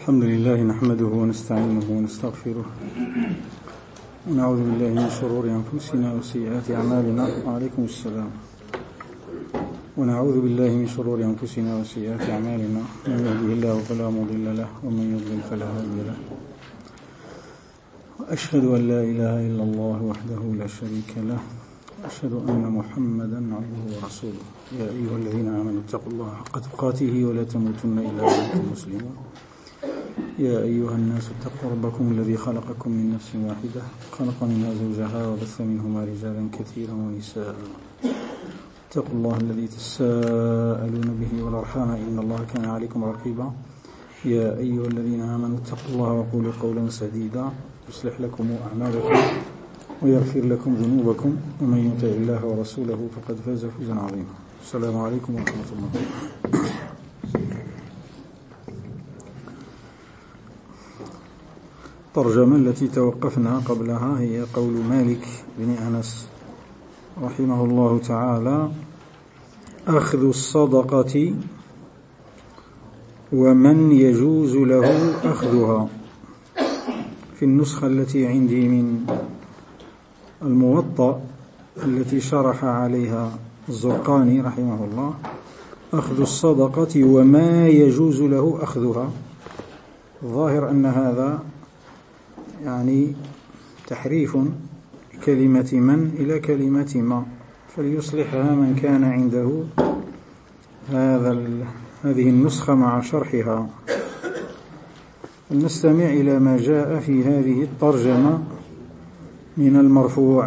الحمد لله نحمده ونستعينه ونستغفره ونعوذ بالله من شرور أنفسنا وسيئات أعمالنا. وعليكم السلام. ونعوذ بالله من شرور أنفسنا وسيئات أعمالنا، من يهده الله فلا مضل له ومن يضلل فلا هادي له. وأشهد أن لا إله إلا الله وحده لا شريك له، وأشهد أن محمدا عبده ورسوله. يا أيها الذين آمنوا اتقوا الله حق تقاته ولا تموتن إلا وأنتم مسلمون. يا أيها الناس اتقوا ربكم الذي خلقكم من نفس واحدة، خلق منها زوجها وبث منهما رجالا كثيرا ونساء. اتقوا الله الذي تساءلون به والأرحام إن الله كان عليكم رقيبا. يا أيها الذين آمنوا اتقوا الله وقولوا قولا سديدا يصلح لكم أعمالكم ويغفر لكم ذنوبكم، ومن يطع الله ورسوله فقد فاز فوزا عظيما. السلام عليكم ورحمة الله. الترجمة التي توقفنا قبلها هي قول مالك بن أنس رحمه الله تعالى: أخذ الصدقة ومن يجوز له أخذها. في النسخة التي عندي من الموطأ التي شرح عليها الزرقاني رحمه الله: أخذ الصدقة وما يجوز له أخذها. الظاهر أن هذا يعني تحريف كلمة من إلى كلمة ما، فليصلحها من كان عنده هذه النسخة مع شرحها. نستمع إلى ما جاء في هذه الترجمة من المرفوع.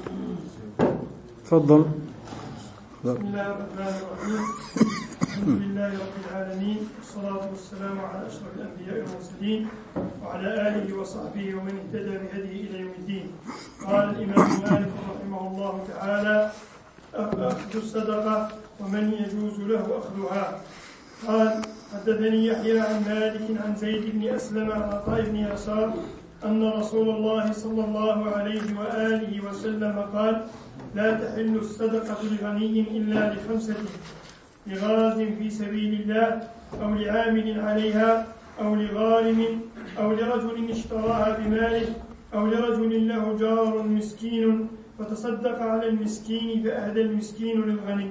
تفضل. بسم الله الرحمن الرحيم. الحمد لله رب العالمين، والصلاة والسلام على أشرف الأنبياء والمرسلين وعلى آله وصحبه ومن اهتدى بهديه إلى يوم الدين. قال الإمام مالك رحمه الله تعالى: أخذ الصدقة ومن يجوز له أخذها. قال: حدثني يحيى عن مالك عن زيد بن أسلم عن عطاء بن يسار أن رسول الله صلى الله عليه وآله وسلم قال: لا تحل الصدقة لغني إلا لخمسة: لغاز في سبيل الله، أو لعامل عليها، أو لغارم، أو لرجل اشتراها بماله، أو لرجل له جار مسكين فتصدق على المسكين فأهدى المسكين للغني.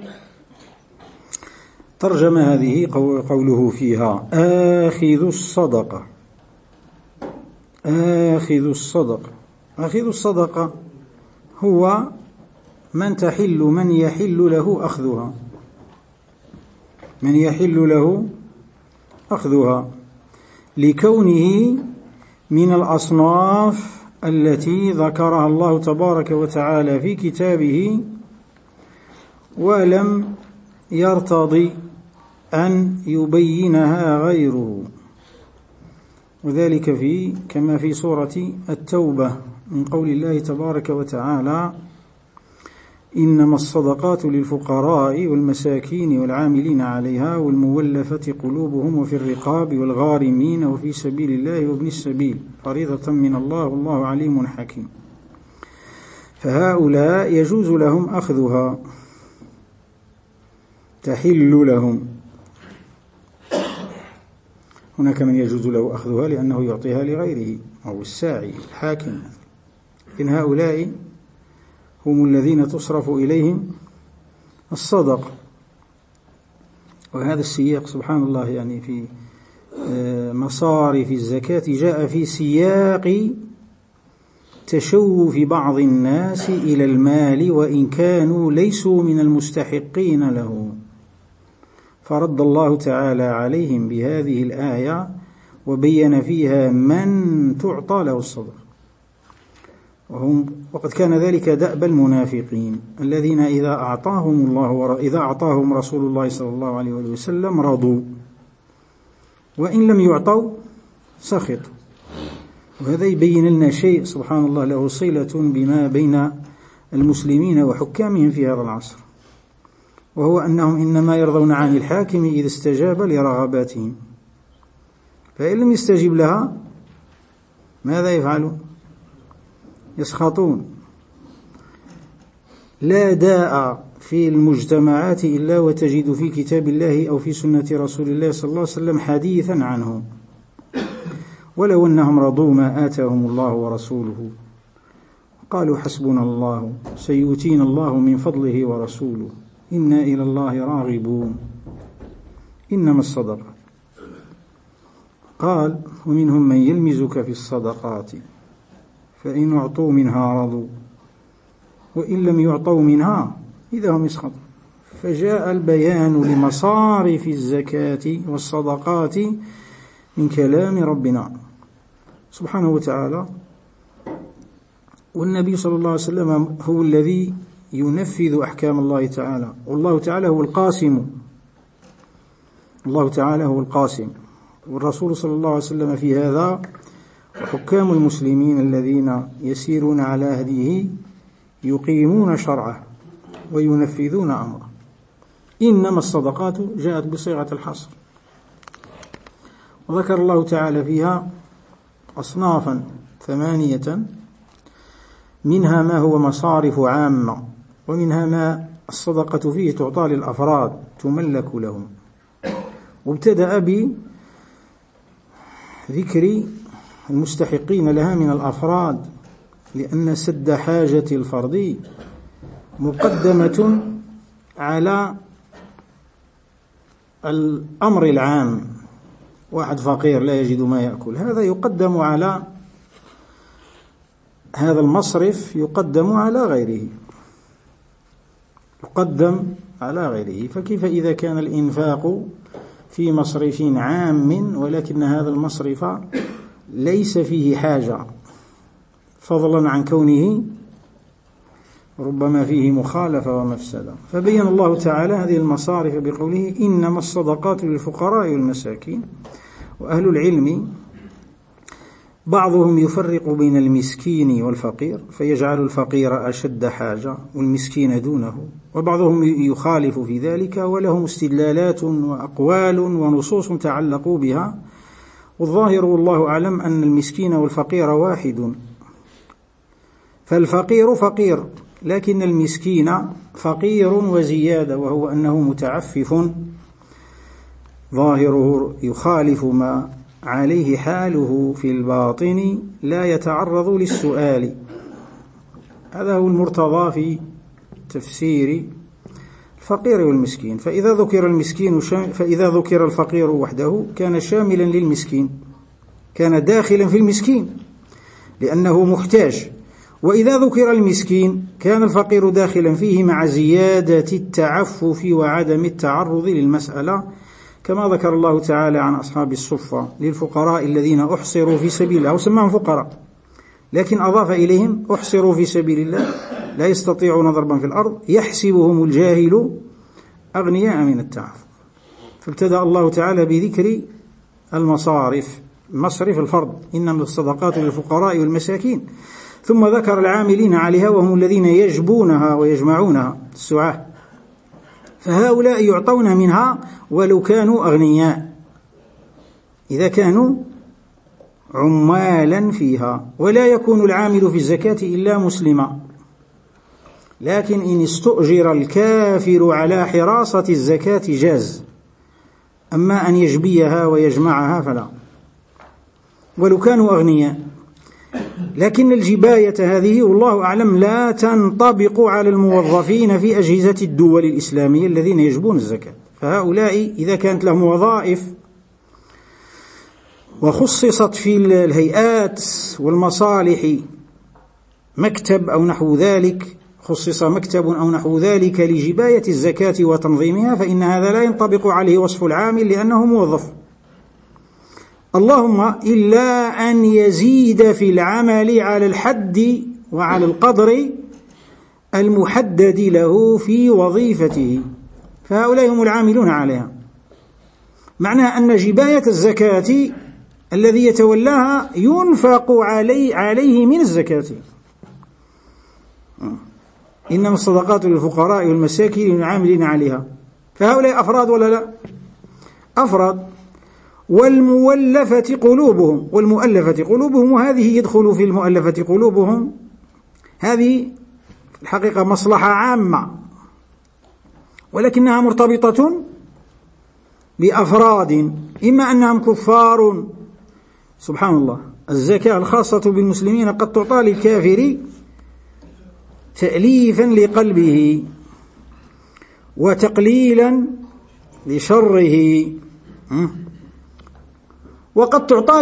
ترجمة هذه قوله فيها: آخذ الصدقة. آخذ الصدقة. آخذ الصدقة هو من يحل له أخذها، من يحل له أخذها، لكونه من الأصناف التي ذكرها الله تبارك وتعالى في كتابه ولم يرتضي أن يبينها غيره، وذلك كما في سورة التوبة من قول الله تبارك وتعالى: إنما الصدقات للفقراء والمساكين والعاملين عليها والمولفة قلوبهم وفي الرقاب والغارمين وفي سبيل الله وابن السبيل فريضة من الله والله عليم حكيم. فهؤلاء يجوز لهم أخذها، تحل لهم. هناك من يجوز له أخذها لأنه يعطيها لغيره أو الساعي الحاكم، إن هؤلاء هم الذين تصرف إليهم الصدقة. وهذا السياق سبحان الله يعني في مصارف الزكاة جاء في سياق تشوف بعض الناس إلى المال وإن كانوا ليسوا من المستحقين له، فرد الله تعالى عليهم بهذه الآية وبين فيها من تعطى له الصدقة. وقد كان ذلك دأب المنافقين الذين إذا أعطاهم رسول الله صلى الله عليه وسلم رضوا، وإن لم يعطوا سخطوا. وهذا يبين لنا شيء سبحان الله له صلة بما بين المسلمين وحكامهم في هذا العصر، وهو أنهم إنما يرضون عن الحاكم إذا استجاب لرغباتهم، فإن لم يستجب لها ماذا يفعلون؟ يسخطون. لا داء في المجتمعات إلا وتجد في كتاب الله أو في سنة رسول الله صلى الله عليه وسلم حديثا عنه. ولو أنهم رضوا ما آتاهم الله ورسوله قالوا حسبنا الله سيؤتينا الله من فضله ورسوله إنا إلى الله راغبون إنما الصدقة. قال ومنهم من يلمزك في الصدقات فإن أعطوا منها رضوا وإن لم يعطوا منها إذا هم يسخطون. فجاء البيان لمصارف الزكاة والصدقات من كلام ربنا سبحانه وتعالى، والنبي صلى الله عليه وسلم هو الذي ينفذ أحكام الله تعالى، والله تعالى هو القاسم، الله تعالى هو القاسم، والرسول صلى الله عليه وسلم في هذا، وحكام المسلمين الذين يسيرون على هديه يقيمون شرعه وينفذون أمره. إنما الصدقات جاءت بصيغة الحصر، وذكر الله تعالى فيها أصنافا 8، منها ما هو مصارف عامة، ومنها ما الصدقة فيه تعطى للأفراد تملك لهم. وابتدأ بذكر المستحقين لها من الأفراد، لأن سد حاجة الفرد مقدمة على الأمر العام. واحد فقير لا يجد ما يأكل، هذا يقدم على هذا المصرف، يقدم على غيره، يقدم على غيره. فكيف إذا كان الإنفاق في مصرف عام ولكن هذا المصرف ليس فيه حاجة، فضلا عن كونه ربما فيه مخالفة ومفسدة. فبين الله تعالى هذه المصارف بقوله إنما الصدقات للفقراء والمساكين. وأهل العلم بعضهم يفرق بين المسكين والفقير فيجعل الفقير أشد حاجة والمسكين دونه، وبعضهم يخالف في ذلك، ولهم استدلالات وأقوال ونصوص تعلقوا بها. والظاهر والله أعلم أن المسكين والفقير واحد، فالفقير فقير، لكن المسكين فقير وزيادة، وهو أنه متعفف ظاهره يخالف ما عليه حاله في الباطن، لا يتعرض للسؤال. هذا هو المرتضى في تفسير الفقير والمسكين. فإذا ذكر المسكين فإذا ذكر الفقير وحده كان شاملا للمسكين، كان داخلا في المسكين لأنه محتاج، وإذا ذكر المسكين كان الفقير داخلا فيه مع زيادة التعفف وعدم التعرض للمسألة، كما ذكر الله تعالى عن أصحاب الصفة للفقراء الذين أحصروا في سبيل الله، وسماهم فقراء، لكن أضاف إليهم أحصروا في سبيل الله لا يستطيعون ضربا في الأرض يحسبهم الجاهل أغنياء من التعفف. فابتدأ الله تعالى بذكر المصارف، مصرف الفرض إنما الصدقات للفقراء والمساكين، ثم ذكر العاملين عليها وهم الذين يجبونها ويجمعونها السعاة، فهؤلاء يعطون منها ولو كانوا أغنياء إذا كانوا عمالا فيها. ولا يكون العامل في الزكاة إلا مسلما، لكن إن استؤجر الكافر على حراسة الزكاة جاز، أما أن يجبيها ويجمعها فلا، ولو كانوا أغنياء. لكن الجباية هذه والله أعلم لا تنطبق على الموظفين في أجهزة الدول الإسلامية الذين يجبون الزكاة، فهؤلاء إذا كانت لهم وظائف وخصصت في الهيئات والمصالح مكتب أو نحو ذلك، خصص مكتب أو نحو ذلك لجباية الزكاة وتنظيمها، فإن هذا لا ينطبق عليه وصف العامل لأنه موظف، اللهم إلا أن يزيد في العمل على الحد وعلى القدر المحدد له في وظيفته، فهؤلاء هم العاملون عليها. معنى أن جباية الزكاة الذي يتولاها ينفق عليه من الزكاة. إنما الصدقات للفقراء والمساكين والعاملين عليها، فهؤلاء أفراد ولا لا؟ أفراد. والمؤلفة قلوبهم، وهذه يدخل في المؤلفة قلوبهم، هذه الحقيقة مصلحة عامة ولكنها مرتبطة بأفراد، إما أنهم كفار سبحان الله، الزكاة الخاصة بالمسلمين قد تعطى للكافر تأليفا لقلبه وتقليلا لشره، وقد تعطى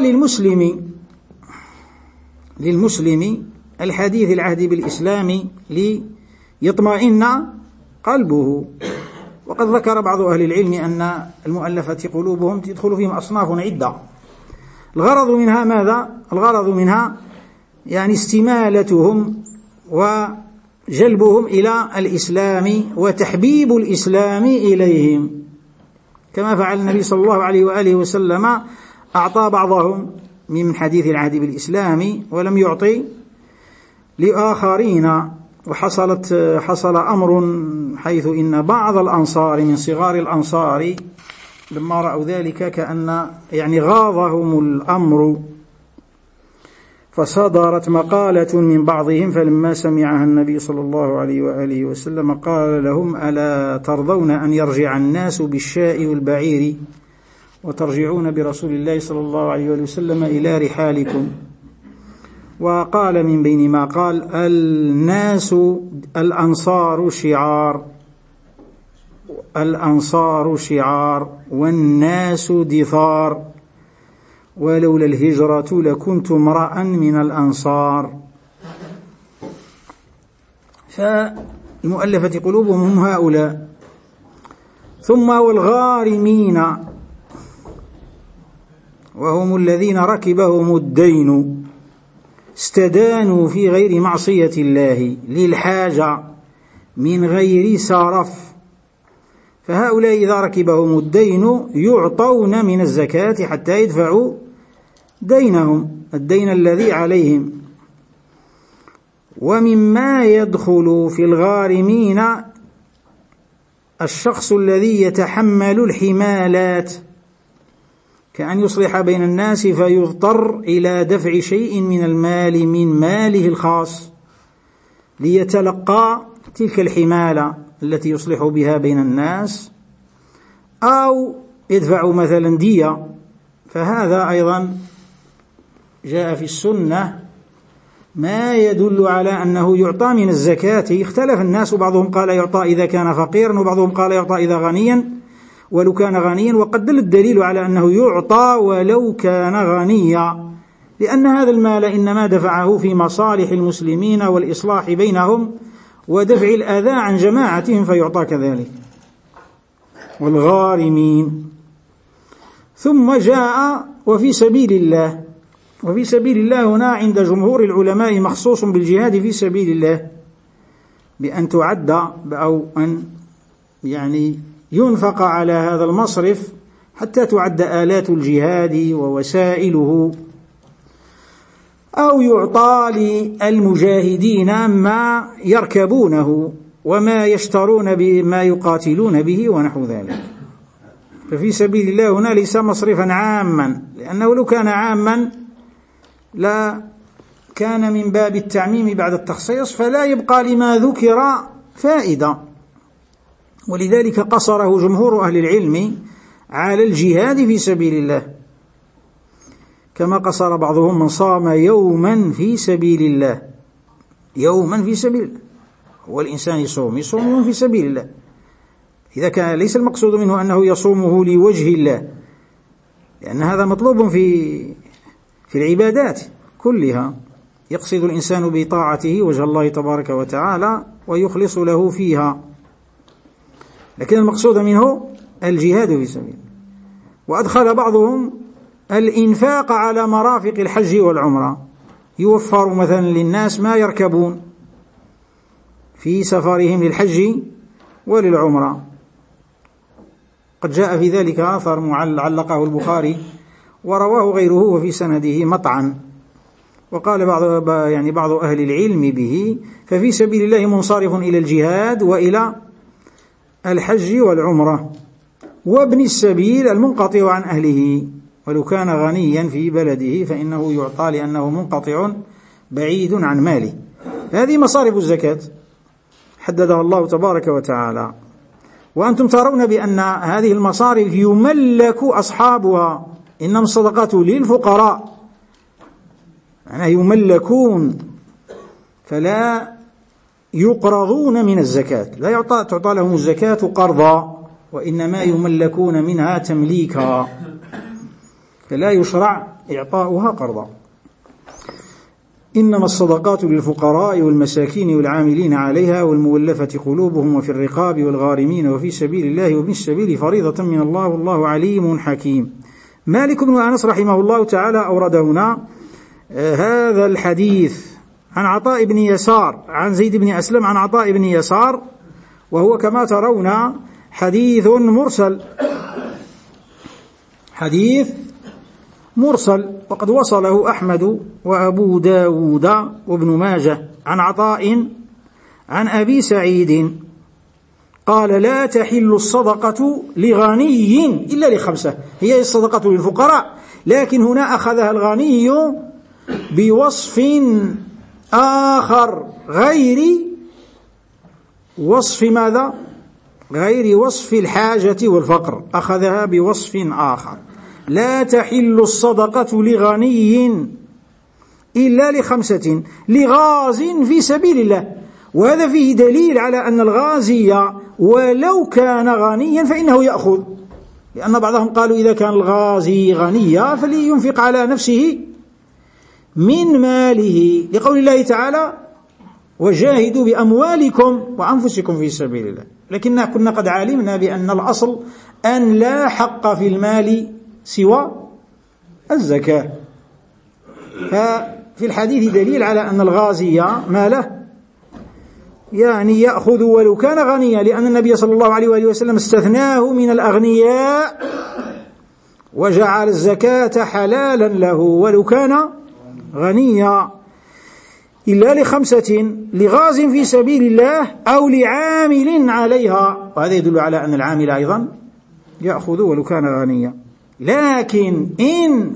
للمسلم الحديث العهد بالإسلام ليطمئن قلبه. وقد ذكر بعض أهل العلم أن المؤلفة قلوبهم تدخل فيهم أصناف عدة، الغرض منها ماذا؟ الغرض منها يعني استمالتهم وجلبهم إلى الإسلام وتحبيب الإسلام إليهم، كما فعل النبي صلى الله عليه وآله وسلم، أعطى بعضهم من حديث العهد بالإسلام ولم يعطي لآخرين. وحصل أمر حيث إن بعض الأنصار من صغار الأنصار لما رأوا ذلك كأن يعني غاضهم الأمر، فصدرت مقالة من بعضهم، فلما سمعها النبي صلى الله عليه وآله وسلم قال لهم: ألا ترضون أن يرجع الناس بالشاء والبعير وترجعون برسول الله صلى الله عليه وآله وسلم إلى رحالكم؟ وقال من بين ما قال: الأنصار شعار والناس دثار، ولولا الهجرة لكنت امرأ من الأنصار. فالمؤلفة قلوبهم هم هؤلاء. ثم والغارمين، وهم الذين ركبهم الدين استدانوا في غير معصية الله للحاجة من غير سرف، فهؤلاء إذا ركبهم الدين يعطون من الزكاة حتى يدفعوا دينهم، الدين الذي عليهم. ومما يدخل في الغارمين الشخص الذي يتحمل الحمالات، كأن يصلح بين الناس فيضطر إلى دفع شيء من المال من ماله الخاص ليتلقى تلك الحمالة التي يصلح بها بين الناس، أو يدفع مثلا دية، فهذا أيضا جاء في السنة ما يدل على أنه يعطى من الزكاة. اختلف الناس، بعضهم قال يعطى إذا كان فقيرا، وبعضهم قال يعطى إذا غنيا ولو كان غنيا، وقد دل الدليل على أنه يعطى ولو كان غنيا، لأن هذا المال إنما دفعه في مصالح المسلمين والإصلاح بينهم ودفع الأذى عن جماعتهم، فيعطى كذلك. والغارمين. ثم جاء وفي سبيل الله، وفي سبيل الله هنا عند جمهور العلماء مخصوص بالجهاد في سبيل الله، بأن تعد أو أن يعني ينفق على هذا المصرف حتى تعد آلات الجهاد ووسائله، أو يعطى للمجاهدين ما يركبونه وما يشترون بما يقاتلون به ونحو ذلك. ففي سبيل الله هنا ليس مصرفا عاما، لأنه لو كان عاما لا كان من باب التعميم بعد التخصيص، فلا يبقى لما ذكر فائدة. ولذلك قصره جمهور أهل العلم على الجهاد في سبيل الله، كما قصر بعضهم من صام يوما في سبيل الله. يوما في سبيل الله، هو الإنسان يصوم يوم في سبيل الله، إذا كان ليس المقصود منه أنه يصومه لوجه الله، لأن هذا مطلوب في العبادات كلها، يقصد الإنسان بطاعته وجه الله تبارك وتعالى ويخلص له فيها، لكن المقصود منه الجهاد في سبيل. وأدخل بعضهم الإنفاق على مرافق الحج والعمرة، يوفر مثلا للناس ما يركبون في سفرهم للحج وللعمرة. قد جاء في ذلك آثر علقه البخاري ورواه غيره وفي سنده مطعن، وقال بعض أهل العلم به. ففي سبيل الله منصرف إلى الجهاد وإلى الحج والعمرة. وابن السبيل المنقطع عن أهله، ولو كان غنيا في بلده فإنه يعطى لأنه منقطع بعيد عن ماله. هذه مصارف الزكاة حددها الله تبارك وتعالى، وأنتم ترون بأن هذه المصارف يملك أصحابها، إنما الصدقات للفقراء معناه يملكون فلا يقرضون من الزكاة، لا تعطى لهم الزكاة قرضا، وإنما يملكون منها تمليكا، فلا يشرع إعطاؤها قرضا. إنما الصدقات للفقراء والمساكين والعاملين عليها والمولفة قلوبهم وفي الرقاب والغارمين وفي سبيل الله وابن السبيل فريضة من الله والله عليم حكيم. مالك بن أنس رحمه الله تعالى أورد هنا هذا الحديث عن عطاء بن يسار عن زيد بن أسلم عن عطاء بن يسار، وهو كما ترون حديث مرسل، وقد وصله أحمد وأبو داود وابن ماجه عن عطاء عن أبي سعيد قال: لا تحل الصدقة لغني إلا لخمسة. هي الصدقة للفقراء، لكن هنا أخذها الغني بوصف آخر غير وصف ماذا؟ غير وصف الحاجة والفقر، أخذها بوصف آخر. لا تحل الصدقة لغني إلا لخمسة: لغاز في سبيل الله. وهذا فيه دليل على أن الغازي ولو كان غنيا فإنه يأخذ، لأن بعضهم قالوا إذا كان الغازي غنيا فلينفق على نفسه من ماله، لقول الله تعالى: وجاهدوا بأموالكم وأنفسكم في سبيل الله. لكننا كنا قد علمنا بأن الأصل أن لا حق في المال سوى الزكاة، ففي الحديث دليل على أن الغازي ماله يعني يأخذ ولو كان غنيا، لأن النبي صلى الله عليه وآله وسلم استثناه من الأغنياء وجعل الزكاة حلالا له ولو كان غنيا. إلا لخمسة: لغاز في سبيل الله أو لعامل عليها. وهذا يدل على أن العامل أيضا يأخذ ولو كان غنيا، لكن إن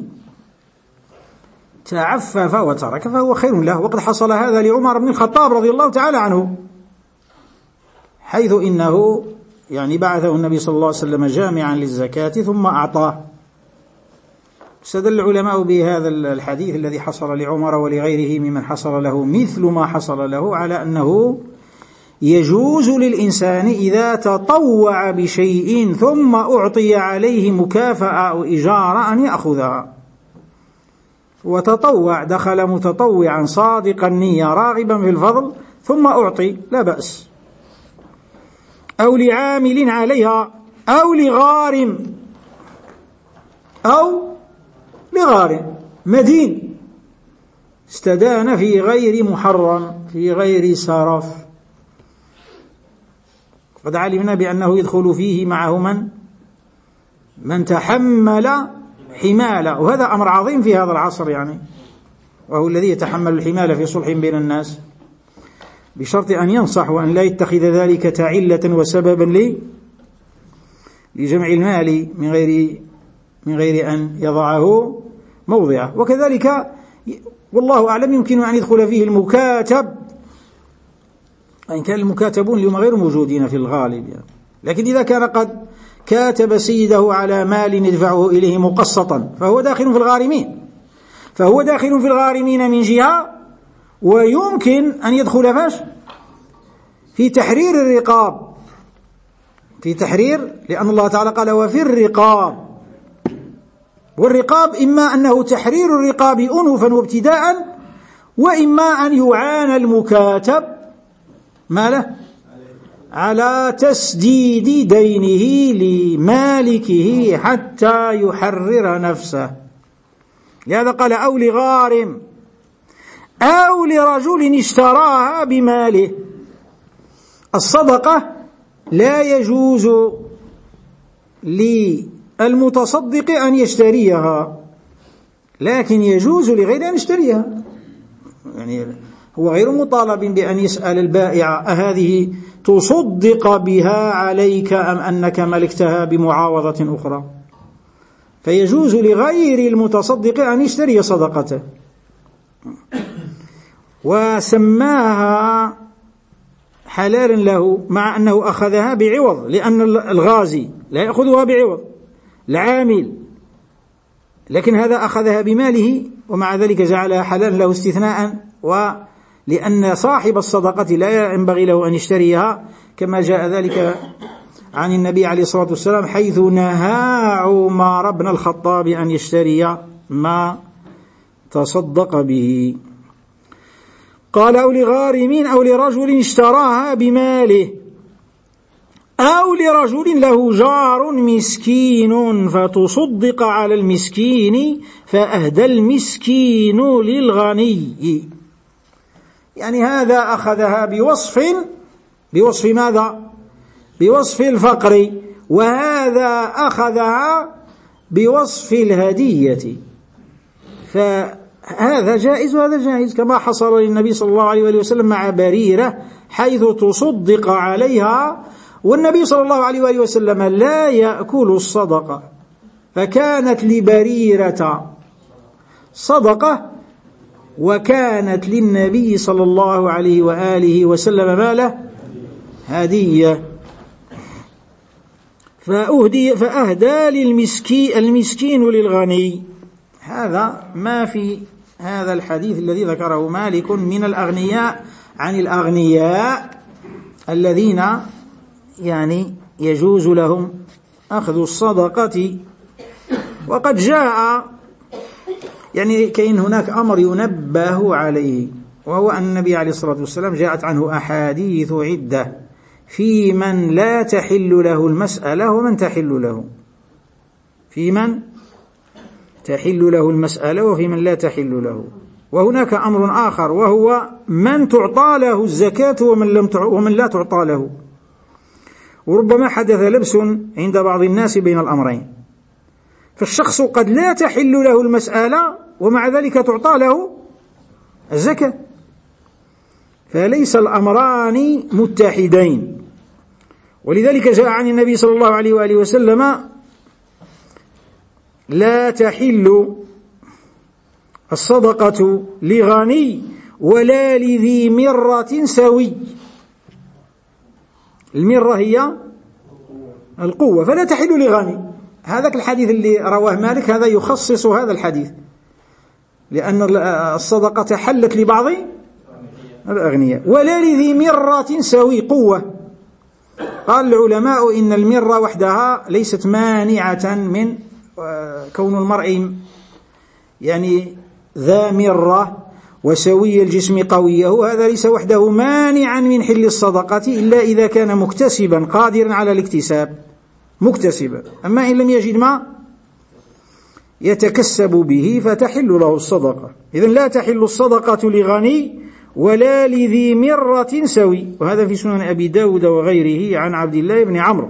تعفف وترك فهو خير له. وقد حصل هذا لعمر بن الخطاب رضي الله تعالى عنه، حيث إنه يعني بعثه النبي صلى الله عليه وسلم جامعا للزكاة ثم أعطاه. استدل العلماء بهذا الحديث الذي حصل لعمر ولغيره ممن حصل له مثل ما حصل له على أنه يجوز للإنسان إذا تطوع بشيء ثم أعطي عليه مكافأة أو إجارة أن يأخذها. وتطوع، دخل متطوعا صادق النية راغبا في الفضل ثم أعطي، لا بأس. أو لعامل عليها أو لغارم مدين استدان في غير محرم في غير سرف، قد علمنا بأنه يدخل فيه معه من تحمل حمالة، وهذا أمر عظيم في هذا العصر يعني، وهو الذي يتحمل الحمالة في صلح بين الناس، بشرط أن ينصح وأن لا يتخذ ذلك تعلة وسببا لجمع المال من غير أن يضعه موضعه. وكذلك والله أعلم يمكن أن يدخل فيه المكاتب، وإن كان المكاتبون اليوم غير موجودين في الغالب يعني. لكن إذا كان قد كاتب سيده على مال يدفعه إليه مقسطا فهو داخل في الغارمين من جهة، ويمكن أن يدخل في تحرير الرقاب، لأن الله تعالى قال: وفي الرقاب. والرقاب إما أنه تحرير الرقاب أنوفا وابتداء، وإما أن يعان المكاتب ماله على تسديد دينه لمالكه حتى يحرر نفسه. لهذا قال: أو لغارم أو لرجل اشتراها بماله. الصدقة لا يجوز للمتصدق أن يشتريها، لكن يجوز لغير أن يشتريها. يعني هو غير مطالب بأن يسأل البائع: أهذه تصدق بها عليك أم أنك ملكتها بمعاوضة أخرى؟ فيجوز لغير المتصدق أن يشتري صدقته، وسماها حلالا له مع أنه أخذها بعوض، لأن الغازي لا يأخذها بعوض، العامل لكن هذا أخذها بماله ومع ذلك جعلها حلالا له استثناء، ولأن صاحب الصدقة لا ينبغي له أن يشتريها، كما جاء ذلك عن النبي عليه الصلاة والسلام حيث نهى عمر بن الخطاب أن يشتري ما تصدق به. قال: أو لغارم أو لرجل اشتراها بماله أو لرجل له جار مسكين فتصدق على المسكين فأهدى المسكين للغني. يعني هذا أخذها بوصف ماذا؟ بوصف الفقر، وهذا أخذها بوصف الهدية، فهذا جائز وهذا جائز، كما حصل للنبي صلى الله عليه وسلم مع بريرة حيث تصدق عليها، والنبي صلى الله عليه وسلم لا يأكل الصدقة، فكانت لبريرة صدقة وكانت للنبي صلى الله عليه وآله وسلم ماله هدية، فأهدى المسكين للغني. هذا ما في هذا الحديث الذي ذكره مالك من الأغنياء عن الأغنياء الذين يعني يجوز لهم أخذ الصدقة. وقد جاء يعني كاين هناك أمر ينبه عليه، وهو أن النبي عليه الصلاة والسلام جاءت عنه أحاديث عدة في من لا تحل له المسألة ومن تحل له، في من تحل له المسألة وفي من لا تحل له. وهناك أمر آخر وهو من تعطى له الزكاة ومن لا تعطى له. وربما حدث لبس عند بعض الناس بين الأمرين، فالشخص قد لا تحل له المسألة ومع ذلك تعطى له الزكاة، فليس الأمران متحدين. ولذلك جاء عن النبي صلى الله عليه وآله وسلم: لا تحل الصدقة لغني ولا لذي مرة سوي. المرة هي القوة، فلا تحل لغني. هذاك الحديث اللي رواه مالك هذا يخصص هذا الحديث، لأن الصدقة حلت لبعض الأغنياء. ولا لذي مرة سوي قوة. قال العلماء إن المرة وحدها ليست مانعة من كون المرء يعني ذا مرة وسوي الجسم قويه، هذا ليس وحده مانعا من حل الصدقة إلا إذا كان مكتسبا قادرا على الاكتساب مكتسبا. أما إن لم يجد ما يتكسب به فتحل له الصدقة. إذن لا تحل الصدقة لغني ولا لذي مرة سوي، وهذا في سنن أبي داود وغيره عن عبد الله بن عمرو.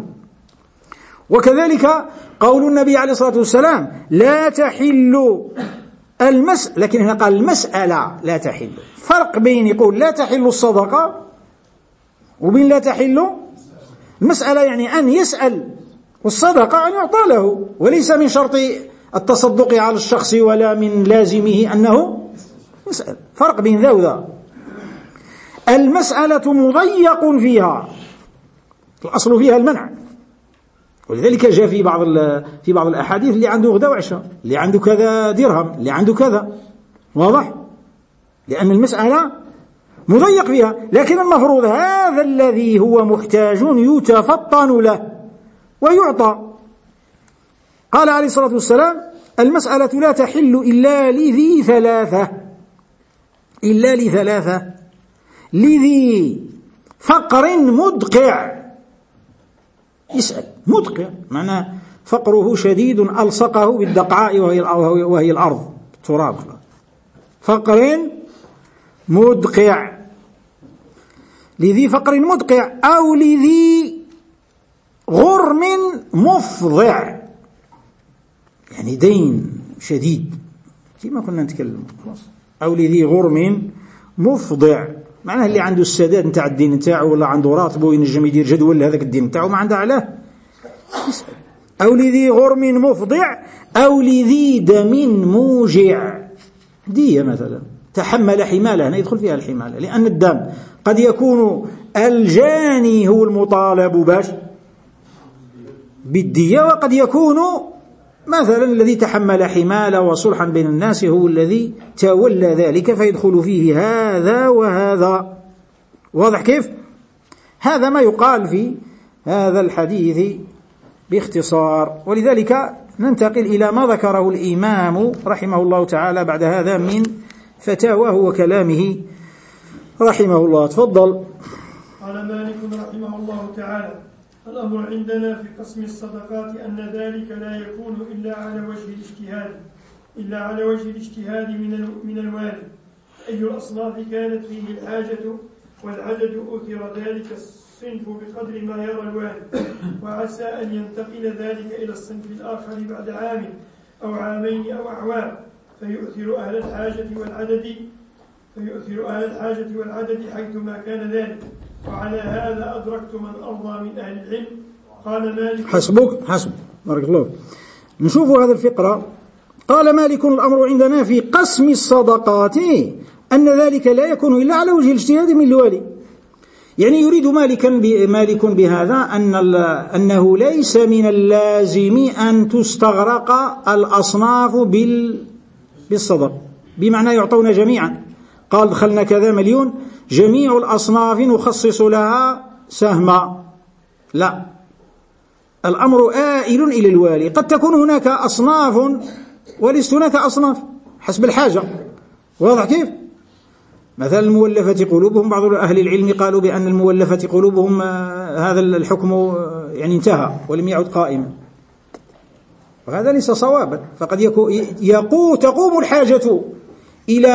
وكذلك قول النبي عليه الصلاة والسلام: لا تحل لكن هنا قال المسألة لا تحل. فرق بين يقول لا تحل الصدقة وبين لا تحل المسألة، يعني أن يسأل، والصدقة أن يعطى له، وليس من شرط التصدق على الشخص ولا من لازمه أنه يسأل. فرق بين ذا وذا. المسألة مضيق فيها، الأصل فيها المنع، ولذلك جاء في بعض الأحاديث اللي عنده غدا وعشاء، اللي عنده كذا درهم، اللي عنده كذا، واضح؟ لأن المسألة مضيق فيها. لكن المفروض هذا الذي هو محتاج يتفطن له ويعطى. قال عليه الصلاة والسلام: المسألة لا تحل إلا لذي ثلاثة، إلا لثلاثة: لذي فقر مدقع. يسأل مدقع معناه فقره شديد ألصقه بالدقعاء وهي الأرض التراب. فقر مدقع، لذي فقر مدقع، أو لذي غرم مفضع، يعني دين شديد كما كنا نتكلم خلاص. أو لذي غرم مفضع معناه اللي عنده السداد نتاع الدين نتاعو، ولا عنده راتبه ينجم يدير جدول لهذاك الدين نتاعو ما عنده علاه. أو لذي غرم مفضع، أو لذي دم موجع. دية مثلا تحمل حمالة، هنا يدخل فيها الحمالة، لأن الدم قد يكون الجاني هو المطالب باش بالدية، وقد يكون مثلا الذي تحمل حمالة وصلحا بين الناس هو الذي تولى ذلك، فيدخل فيه هذا وهذا. واضح كيف؟ هذا ما يقال في هذا الحديث باختصار. ولذلك ننتقل إلى ما ذكره الإمام رحمه الله تعالى بعد هذا من فتاواه وكلامه رحمه الله. تفضل. قال مالك رحمه الله تعالى: الأمر عندنا في قسم الصدقات أن ذلك لا يكون إلا على وجه الاجتهاد من الوالي. أي الأصناف كانت فيه الحاجة والعدد أثر ذلك الصنف بقدر ما يرى الوالي، وعسى أن ينتقل ذلك إلى الصنف الآخر بعد عام أو عامين أو أعوام، فيؤثر أهل الحاجة والعدد حيثما كان ذلك. وعلى هذا أدركت من أرضى من أهل العلم. قال مالك: حسبك بارك الله. نشوف هذا الفقرة. قال مالك: الأمر عندنا في قسم الصدقات أن ذلك لا يكون إلا على وجه الاجتهاد من الوالي. يعني يريد مالك بهذا أنه ليس من اللازم أن تستغرق الأصناف بالصدق، بمعنى يعطون جميعا. قال دخلنا كذا مليون، جميع الأصناف نخصص لها سهما. لا، الأمر آئل إلى الوالي. قد تكون هناك أصناف وليست هناك أصناف حسب الحاجة. واضح كيف؟ مثلا المولفة قلوبهم، بعض أهل العلم قالوا بأن المولفة قلوبهم هذا الحكم يعني انتهى ولم يعد قائما، وهذا ليس صوابا. فقد تقوم الحاجة إلى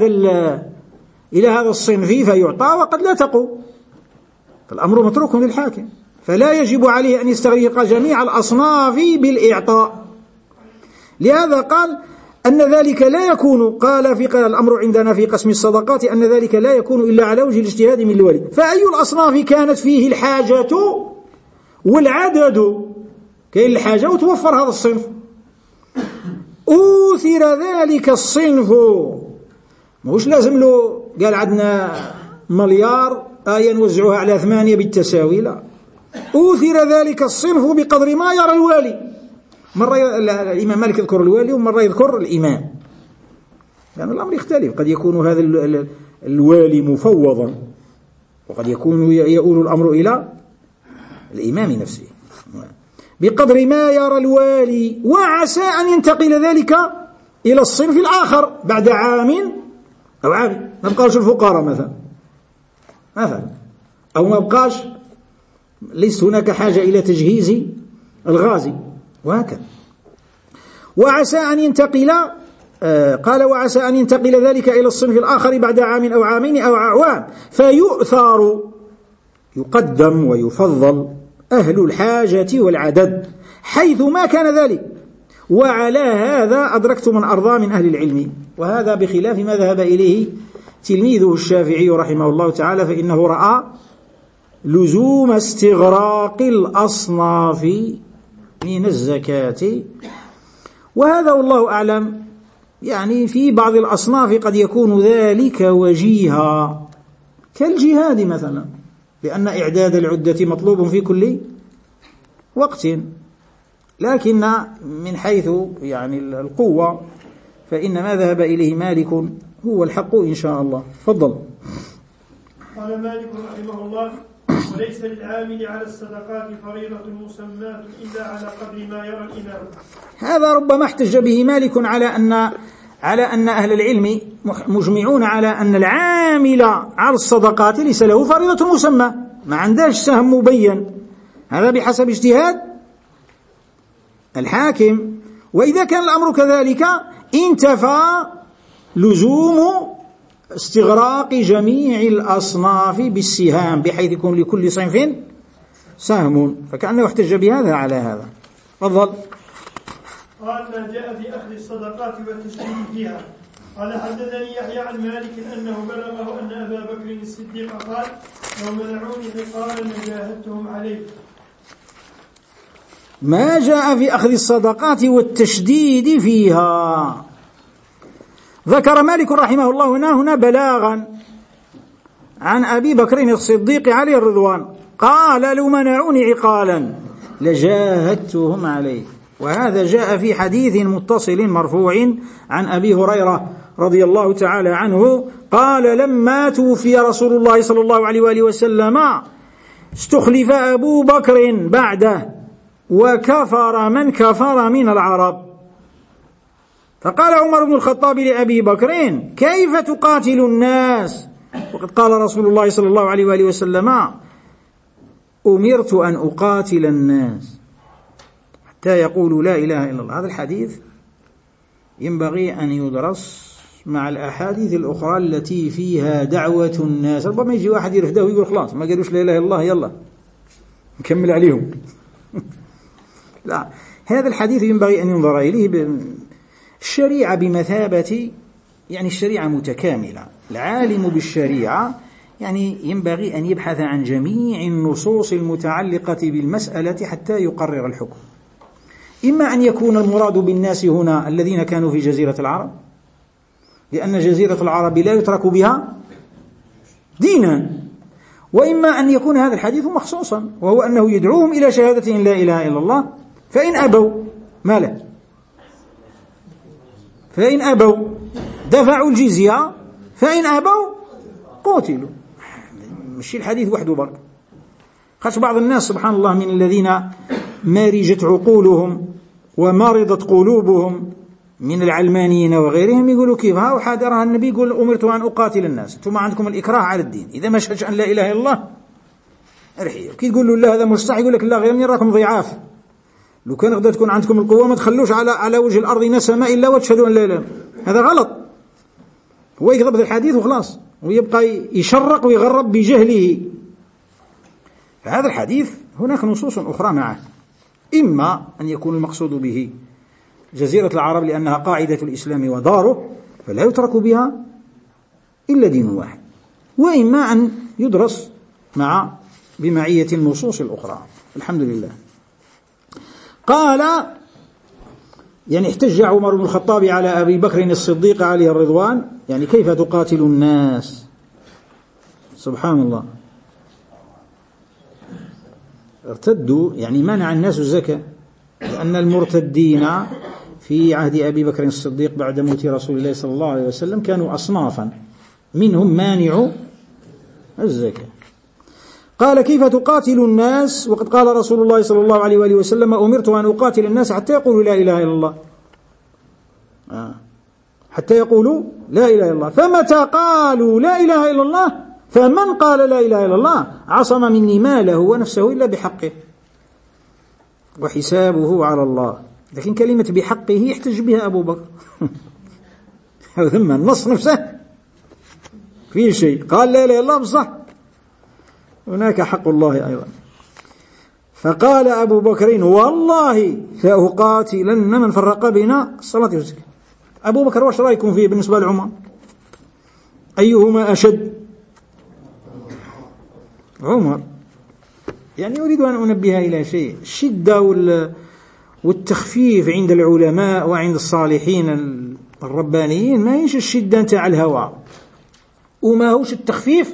هذا الصنف فيعطى، وقد لا تقوم، فالأمر متروك للحاكم، فلا يجب عليه أن يستغرق جميع الأصناف بالإعطاء. لهذا قال أن ذلك لا يكون، قال الأمر عندنا في قسم الصدقات أن ذلك لا يكون إلا على وجه الاجتهاد من الوالي. فأي الأصناف كانت فيه الحاجة والعدد، كاين الحاجة وتوفر هذا الصنف، أوثر ذلك الصنف. مش لازم له قال عندنا مليار نوزعها على 8 بالتساوي، لا، أوثر ذلك الصنف بقدر ما يرى الوالي. مرة الإمام مالك يذكر الوالي ومرة يذكر الإمام، يعني الأمر يختلف. قد يكون هذا الوالي مفوضا، وقد يكون يؤول الأمر إلى الإمام نفسه بقدر ما يرى الوالي، وعسى أن ينتقل ذلك إلى الصنف الآخر بعد عام أو عام. ما بقاش الفقراء مثلا، أو ما بقاش ليس هناك حاجة إلى تجهيز الغازي، وهكذا. وعسى أن ينتقل، قال وعسى أن ينتقل ذلك إلى الصنف الآخر بعد عام أو عامين أو أعوام، فيؤثر، يقدم ويفضل أهل الحاجة والعدد حيث ما كان ذلك. وعلى هذا أدركت من أرضى من أهل العلم. وهذا بخلاف ما ذهب إليه تلميذه الشافعي رحمه الله تعالى، فإنه رأى لزوم استغراق الأصناف من الزكاة، وهذا والله أعلم. يعني في بعض الأصناف قد يكون ذلك وجيها كالجهاد مثلا، لأن إعداد العدة مطلوب في كل وقت، لكن من حيث يعني القوة فإن ما ذهب إليه مالك هو الحق إن شاء الله. تفضل. قال مالك رحمه الله: وليس للعامل على الصدقات فريضة مسماة إلا على قدر ما يرى الإمام. هذا ربما احتج به مالك على أن أهل العلم مجمعون على أن العامل على الصدقات ليس له فريضة مسمى، ما عندهش سهم مبين، هذا بحسب اجتهاد الحاكم. وإذا كان الأمر كذلك انتفى لزوم استغراق جميع الأصناف بالسهام، بحيث يكون لكل صنف سهم، فكأنه يحتج بهذا على هذا. تفضل. قال: ما جاء في أخذ الصدقات والتشديد فيها. قال: حدثني يحيى عن مالك أنه بلغه أن أبا بكر الصديق قال: لو منعوني عقالا لجاهدتهم عليه. ما جاء في أخذ الصدقات والتشديد فيها. ذكر مالك رحمه الله هنا بلاغا عن أبي بكر الصديق عليه الرضوان، قال: لو منعوني عقالا لجاهدتهم عليه. وهذا جاء في حديث متصل مرفوع عن أبي هريرة رضي الله تعالى عنه قال: لما توفي رسول الله صلى الله عليه وآله وسلم استخلف أبو بكر بعده وكفر من كفر من العرب. فقال عمر بن الخطاب لأبي بكر: كيف تقاتل الناس وقد قال رسول الله صلى الله عليه وآله وسلم: أمرت أن أقاتل الناس حتى يقولوا لا إله إلا الله. هذا الحديث ينبغي أن يدرس مع الأحاديث الأخرى التي فيها دعوة الناس. ربما يجي واحد يرفده ويقول خلاص ما قالوش لا إله إلا الله يلا نكمل عليهم. لا، هذا الحديث ينبغي أن ينظر إليه. الشريعة بمثابة يعني الشريعة متكاملة. العالم بالشريعة يعني ينبغي أن يبحث عن جميع النصوص المتعلقة بالمسألة حتى يقرر الحكم. إما أن يكون المراد بالناس هنا الذين كانوا في جزيرة العرب، لأن جزيرة العرب لا يترك بها دينا، وإما أن يكون هذا الحديث مخصوصا، وهو أنه يدعوهم إلى شهادة إن لا إله إلا الله، فإن أبوا ما له؟ فإن أبوا دفعوا الجزية، فإن أبوا قتلوا. مش الحديث وحده برك. خاص بعض الناس سبحان الله من الذين مارجت عقولهم ومرضت قلوبهم من العلمانيين وغيرهم يقولوا كيف ها وحاضرها النبي يقول أمرت أن أقاتل الناس، ثم عندكم الإكراه على الدين، إذا ما شهدش أن لا إله إلا الله ارحيه. كي تقول له لا هذا مش صح يقول لك لا غير من راكم ضعاف، لو كان غدا تكون عندكم القوة ما تخلوش على وجه الأرض نسمة إلا وتشهدوا أن لا إله. هذا غلط. هو يضبط الحديث وخلاص ويبقى يشرق ويغرب بجهله. فهذا الحديث هناك نصوص أخرى معه، إما أن يكون المقصود به جزيرة العرب لأنها قاعدة الإسلام وداره فلا يترك بها إلا دين واحد، وإما أن يدرس بمعية النصوص الأخرى. الحمد لله. قال يعني احتج عمر بن الخطاب على أبي بكر الصديق عليه الرضوان، يعني كيف تقاتل الناس؟ سبحان الله، ارتدوا يعني منع الناس الزكاة، لأن المرتدين في عهد أبي بكر الصديق بعد موت رسول الله صلى الله عليه وسلم كانوا أصنافا، منهم مانع الزكاة. قال كيف تقاتل الناس وقد قال رسول الله صلى الله عليه وآله وسلم أمرت أن أقاتل الناس حتى يقولوا لا إله إلا الله، حتى يقولوا لا إله إلا الله. فمتى قالوا لا إله إلا الله فمن قال لا إله إلا الله عصم مني ماله ونفسه إلا بحقه وحسابه على الله. لكن كلمة بحقه يحتج بها أبو بكر. ثم النص نفسه فيه شيء قال لا إله إلا الله بصح هناك حق الله أيضا. فقال أبو بكر والله لأقاتلن من فرق بين الصلاة والزكاة. أبو بكر وش رأيكم فيه بالنسبة لعمر؟ أيهما أشد؟ عمر. يعني أريد أن أنبه إلى شيء، الشدة والتخفيف عند العلماء وعند الصالحين الربانيين ما هيش الشدة نتاع الهوى، وما هوش التخفيف.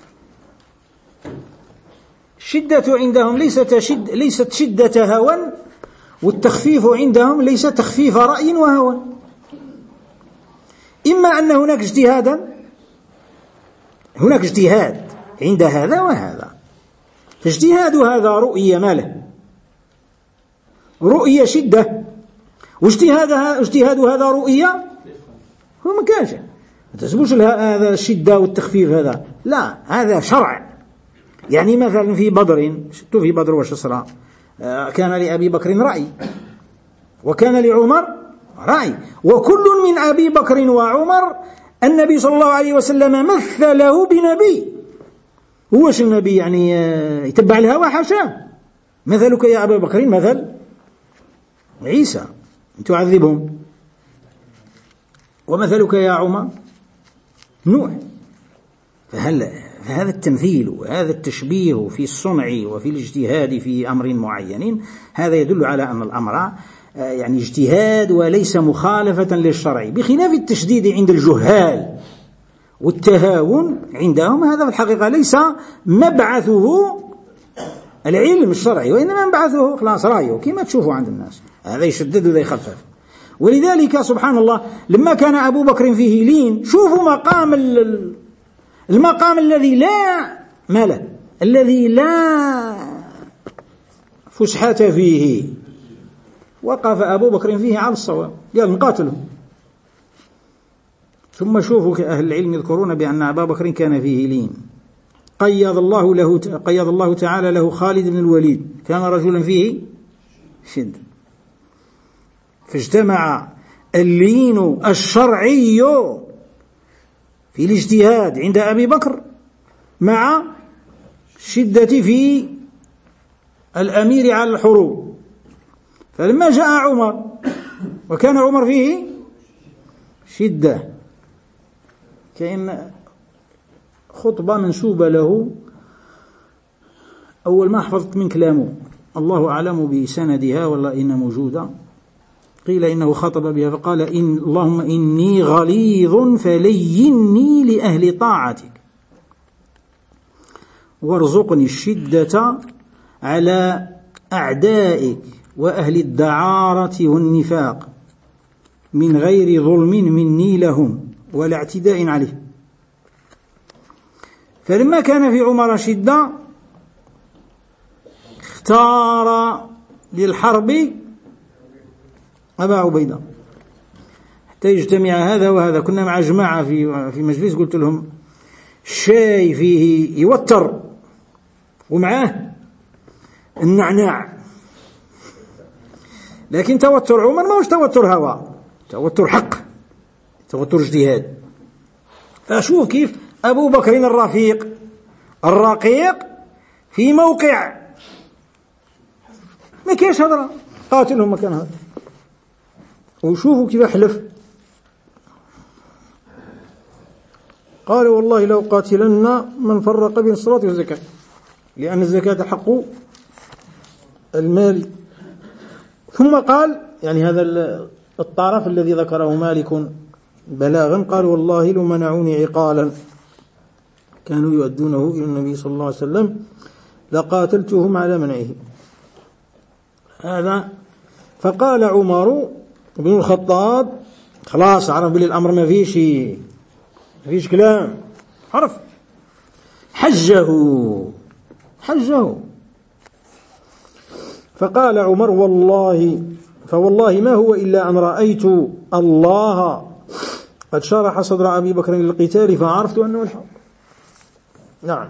الشدة عندهم ليست شدة هوى، والتخفيف عندهم ليس تخفيف رأي وهوى. إما أن هناك اجتهاد عند هذا وهذا، فاجتهاد هذا رؤية ماله رؤية شدة، واجتهاد هذا رؤية هو ما كانش ما تسبوش هذا الشدة والتخفيف، هذا لا، هذا شرع. يعني مثلا في بدر وشصرى كان لأبي بكر رأي وكان لعمر رأي، وكل من أبي بكر وعمر النبي صلى الله عليه وسلم مثله بنبي. هوش النبي يعني يتبع الهوى، حاشا. مثلك يا أبا بكر مثل عيسى أن تعذبهم، ومثلك يا عمر نوح. فهذا التمثيل وهذا التشبيه في الصنع وفي الاجتهاد في أمر معين هذا يدل على أن الأمر يعني اجتهاد وليس مخالفة للشرع، بخلاف التشديد عند الجهال والتهاون عندهم. هذا في الحقيقة ليس مبعثه العلم الشرعي، وإنما مبعثه خلاص رأيه كما تشوفوا عند الناس. هذا يشدد وذا يخفف. ولذلك سبحان الله لما كان أبو بكر فيه لين، شوفوا المقام الذي لا ماله، الذي لا فسحة فيه، وقف أبو بكر فيه على الصواب، قال نقاتله. ثم شوفوا أهل العلم يذكرون بأن أبا بكر كان فيه لين، قيض الله تعالى له خالد بن الوليد، كان رجلا فيه شدة، فاجتمع اللين الشرعي في الاجتهاد عند أبي بكر مع شدة في الأمير على الحروب. فلما جاء عمر وكان عمر فيه شدة، كأن خطبة منسوبة له، أول ما حفظت من كلامه الله أعلم بسندها والله إن موجودة، قيل إنه خطب بها فقال اللهم إني غليظ فليني لأهل طاعتك وارزقني الشدة على أعدائك وأهل الدعارة والنفاق من غير ظلم مني لهم ولا اعتداء عليهم. فلما كان في عمر شدة اختار للحرب أبا عبيدة حتى يجتمع هذا وهذا. كنا مع جماعة في مجلس، قلت لهم الشاي فيه يوتر ومعاه النعناع، لكن توتر عمر ما هوش توتر هوى، توتر حق، توتر اجتهاد. فأشوف كيف أبو بكر الرفيق الرقيق في موقع ما كاينش هضرة، قاتلهم مكان هذا. وشوفوا كيف حلف، قال والله لو قاتلن من فرق بين الصلاة والزكاة، لأن الزكاة حق المال. ثم قال يعني هذا الطرف الذي ذكره مالك بلاغا، قال والله لو منعوني عقالا كانوا يؤدونه إلى النبي صلى الله عليه وسلم لقاتلتهم على منعه هذا. فقال عمر بن الخطاب خلاص عرف بلي الأمر ما فيش كلام، عرف، حجه. فقال عمر فوالله ما هو إلا أن رأيت الله قد شرح صدر أبي بكر للقتال فعرفت أنه الحق. نعم.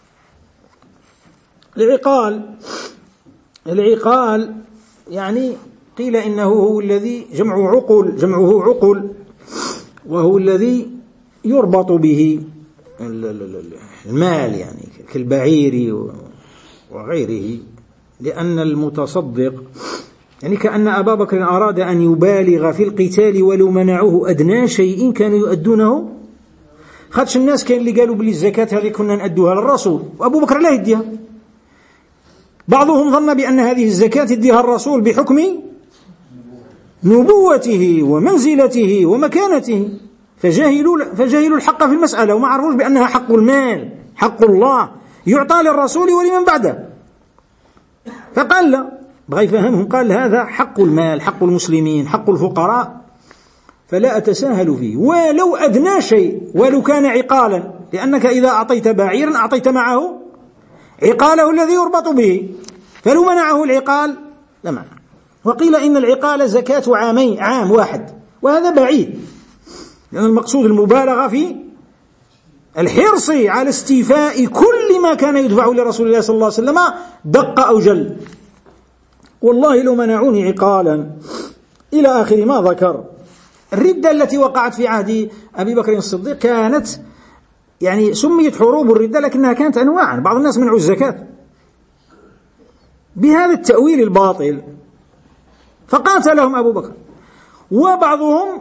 العقال يعني قيل إنه هو الذي جمعه عقل، وهو الذي يربط به المال يعني كالبعير وغيره، لأن المتصدق يعني كأن أبا بكر أراد أن يبالغ في القتال ولو منعوه أدنى شيء كانوا يؤدونه. خدش الناس كان اللي قالوا بلي الزكاة هذه كنا نأدوها للرسول وأبو بكر لا يديها، بعضهم ظن بأن هذه الزكاة يديها الرسول بحكم نبوته ومنزلته ومكانته، فجهلوا الحق في المسألة وما عرفوش بأنها حق المال، حق الله يعطى للرسول ولمن بعده. فقال لا، بغى يفهمهم، قال هذا حق المال، حق المسلمين، حق الفقراء، فلا أتساهل فيه ولو أدنى شيء، ولو كان عقالا، لأنك إذا أعطيت بعيرا أعطيت معه عقاله الذي يربط به، فلو منعه العقال لمنع. وقيل إن العقال زكاة عام واحد، وهذا بعيد، لأن المقصود المبالغة في الحرص على استيفاء كل ما كان يدفع لرسول الله صلى الله عليه وسلم دق أو جل. والله لو منعوني عقالا إلى آخر ما ذكر. الردة التي وقعت في عهد أبي بكر الصديق كانت يعني سميت حروب الردة، لكنها كانت أنواعا. بعض الناس منعوا الزكاة بهذا التأويل الباطل فقاتلهم أبو بكر، وبعضهم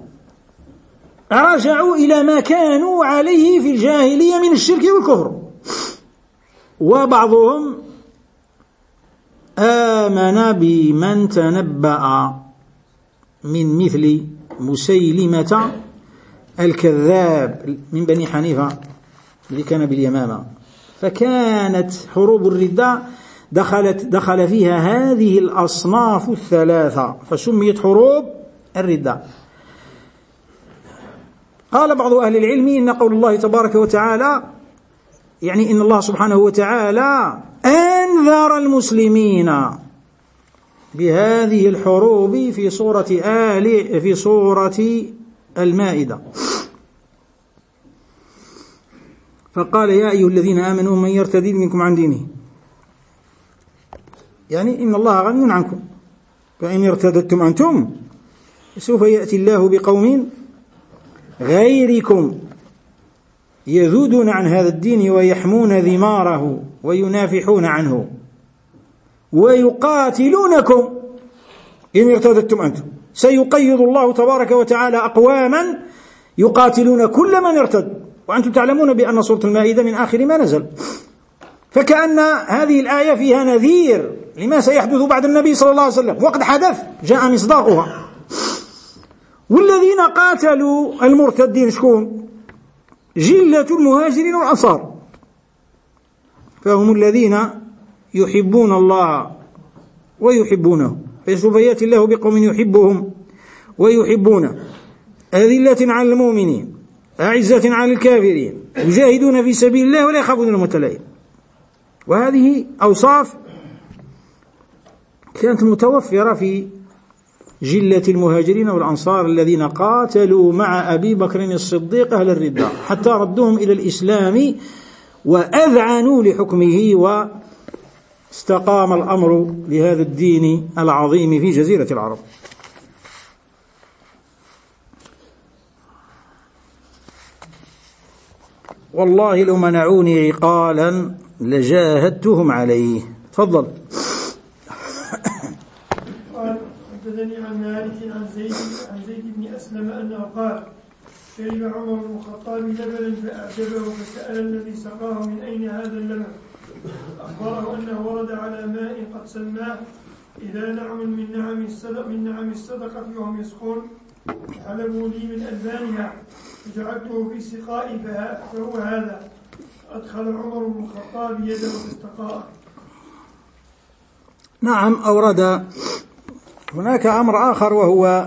رجعوا إلى ما كانوا عليه في الجاهلية من الشرك والكفر، وبعضهم آمن بمن تنبأ من مثل مسيلمة الكذاب من بني حنيفة الذي كان باليمامة. فكانت حروب الردة دخل فيها هذه الأصناف الثلاثة فسميت حروب الردة. قال بعض أهل العلم إن قول الله تبارك وتعالى يعني إن الله سبحانه وتعالى أنذر المسلمين بهذه الحروب في سورة المائدة، فقال يا أيها الذين آمنوا من يرتد منكم عن دينه، يعني إن الله غني عنكم فإن ارتدتم أنتم سوف يأتي الله بقوم غيركم يذودون عن هذا الدين ويحمون ذماره وينافحون عنه ويقاتلونكم إن ارتدتم أنتم. سيقيض الله تبارك وتعالى أقواما يقاتلون كل من ارتد، وأنتم تعلمون بأن سورة المائدة من آخر ما نزل، فكأن هذه الآية فيها نذير لما سيحدث بعد النبي صلى الله عليه وسلم، وقد حدث جاء مصداقها. والذين قاتلوا المرتدين شكون؟ جلة المهاجرين والأنصار، فهم الذين يحبون الله ويحبونه، فسوف يأتي الله بقوم يحبهم ويحبونه أذلة على المؤمنين أعزة على الكافرين يجاهدون في سبيل الله ولا يخافون لومة لائم. وهذه أوصاف كانت متوفرة في جلة المهاجرين والأنصار الذين قاتلوا مع أبي بكر الصديق أهل الردة حتى ردوهم إلى الإسلام وأذعنوا لحكمه، واستقام الأمر لهذا الدين العظيم في جزيرة العرب. والله لو منعوني عقالا لجاهدتهم عليه. تفضل. قال حدثني عن مالك عن زيد بن أسلم أنه قال شرب عمر بن الخطاب لبنا فأعجبه فسأل الذي سقاه من أين هذا اللبن، أخبره أنه ورد على ماء قد سماه إذا نعم من نعم الصدقة وهم يسقون فحلبوا لي من ألبانها فجعلته في سقائي فهو هذا. أدخل عمر بن الخطاب يده في السقاء. نعم، أورد هناك أمر آخر وهو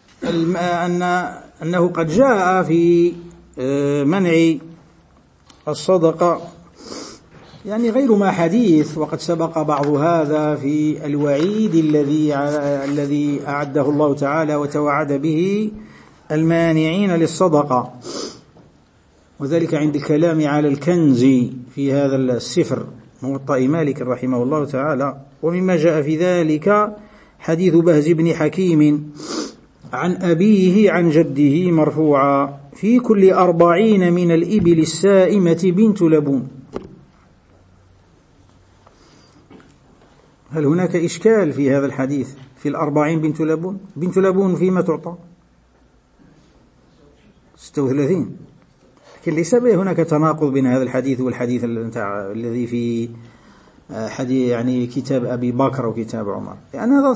أنه قد جاء في منع الصدقة يعني غير ما حديث، وقد سبق بعض هذا في الوعيد الذي أعده الله تعالى وتوعد به المانعين للصدقة، وذلك عند الكلام على الكنز في هذا السفر موطأ مالك رحمه الله تعالى. ومما جاء في ذلك حديث بهز بن حكيم عن أبيه عن جده مرفوعا في كل 40 من الإبل السائمة بنت لبون. هل هناك إشكال في هذا الحديث في 40 بنت لبون؟ بنت لبون فيما تعطى 36، لكن ليس هناك تناقض بين هذا الحديث والحديث الذي في حديث يعني كتاب أبي بكر وكتاب عمر، لأن هذا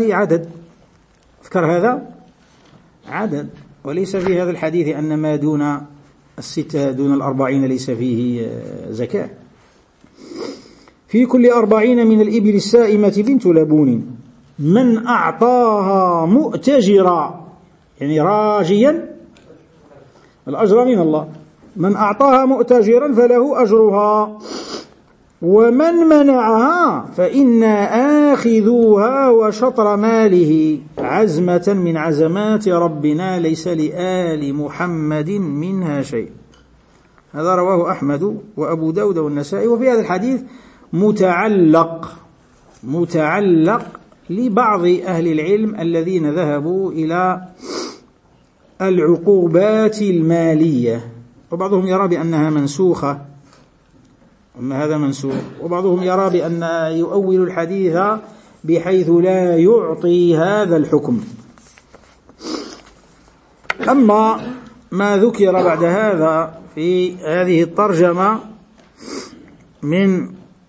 ذكر هذا عدد، وليس في هذا الحديث أن ما دون 6 دون 40 ليس فيه زكاة. في كل 40 من الإبل السائمة بنت لبون من أعطاها مؤتجرا، يعني راجيا الأجر من الله، من أعطاها مؤتجرا فله أجرها، ومن منعها فإنا آخذوها وشطر ماله عزمة من عزمات ربنا ليس لآل محمد منها شيء. هذا رواه أحمد وأبو داود والنسائي. وفي هذا الحديث متعلق لبعض أهل العلم الذين ذهبوا إلى العقوبات المالية، وبعضهم يرى بأنها منسوخة، أن هذا منسوخ، وبعضهم يرى بأن يؤول الحديث بحيث لا يعطي هذا الحكم. أما ما ذكر بعد هذا في هذه الترجمة من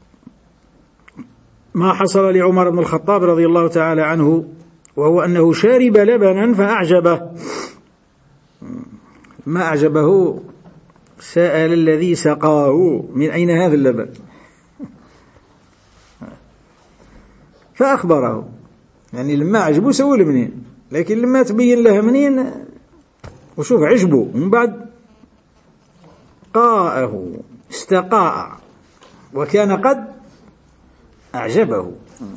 ما حصل لعمر بن الخطاب رضي الله تعالى عنه، وهو أنه شارب لبنا فأعجبه، ما أعجبه سأل الذي سقاه من أين هذا اللبن، فأخبره، يعني لما عجبه سول منين، لكن لما تبين له منين وشوف عجبه من بعد قاءه استقاء وكان قد أعجبه.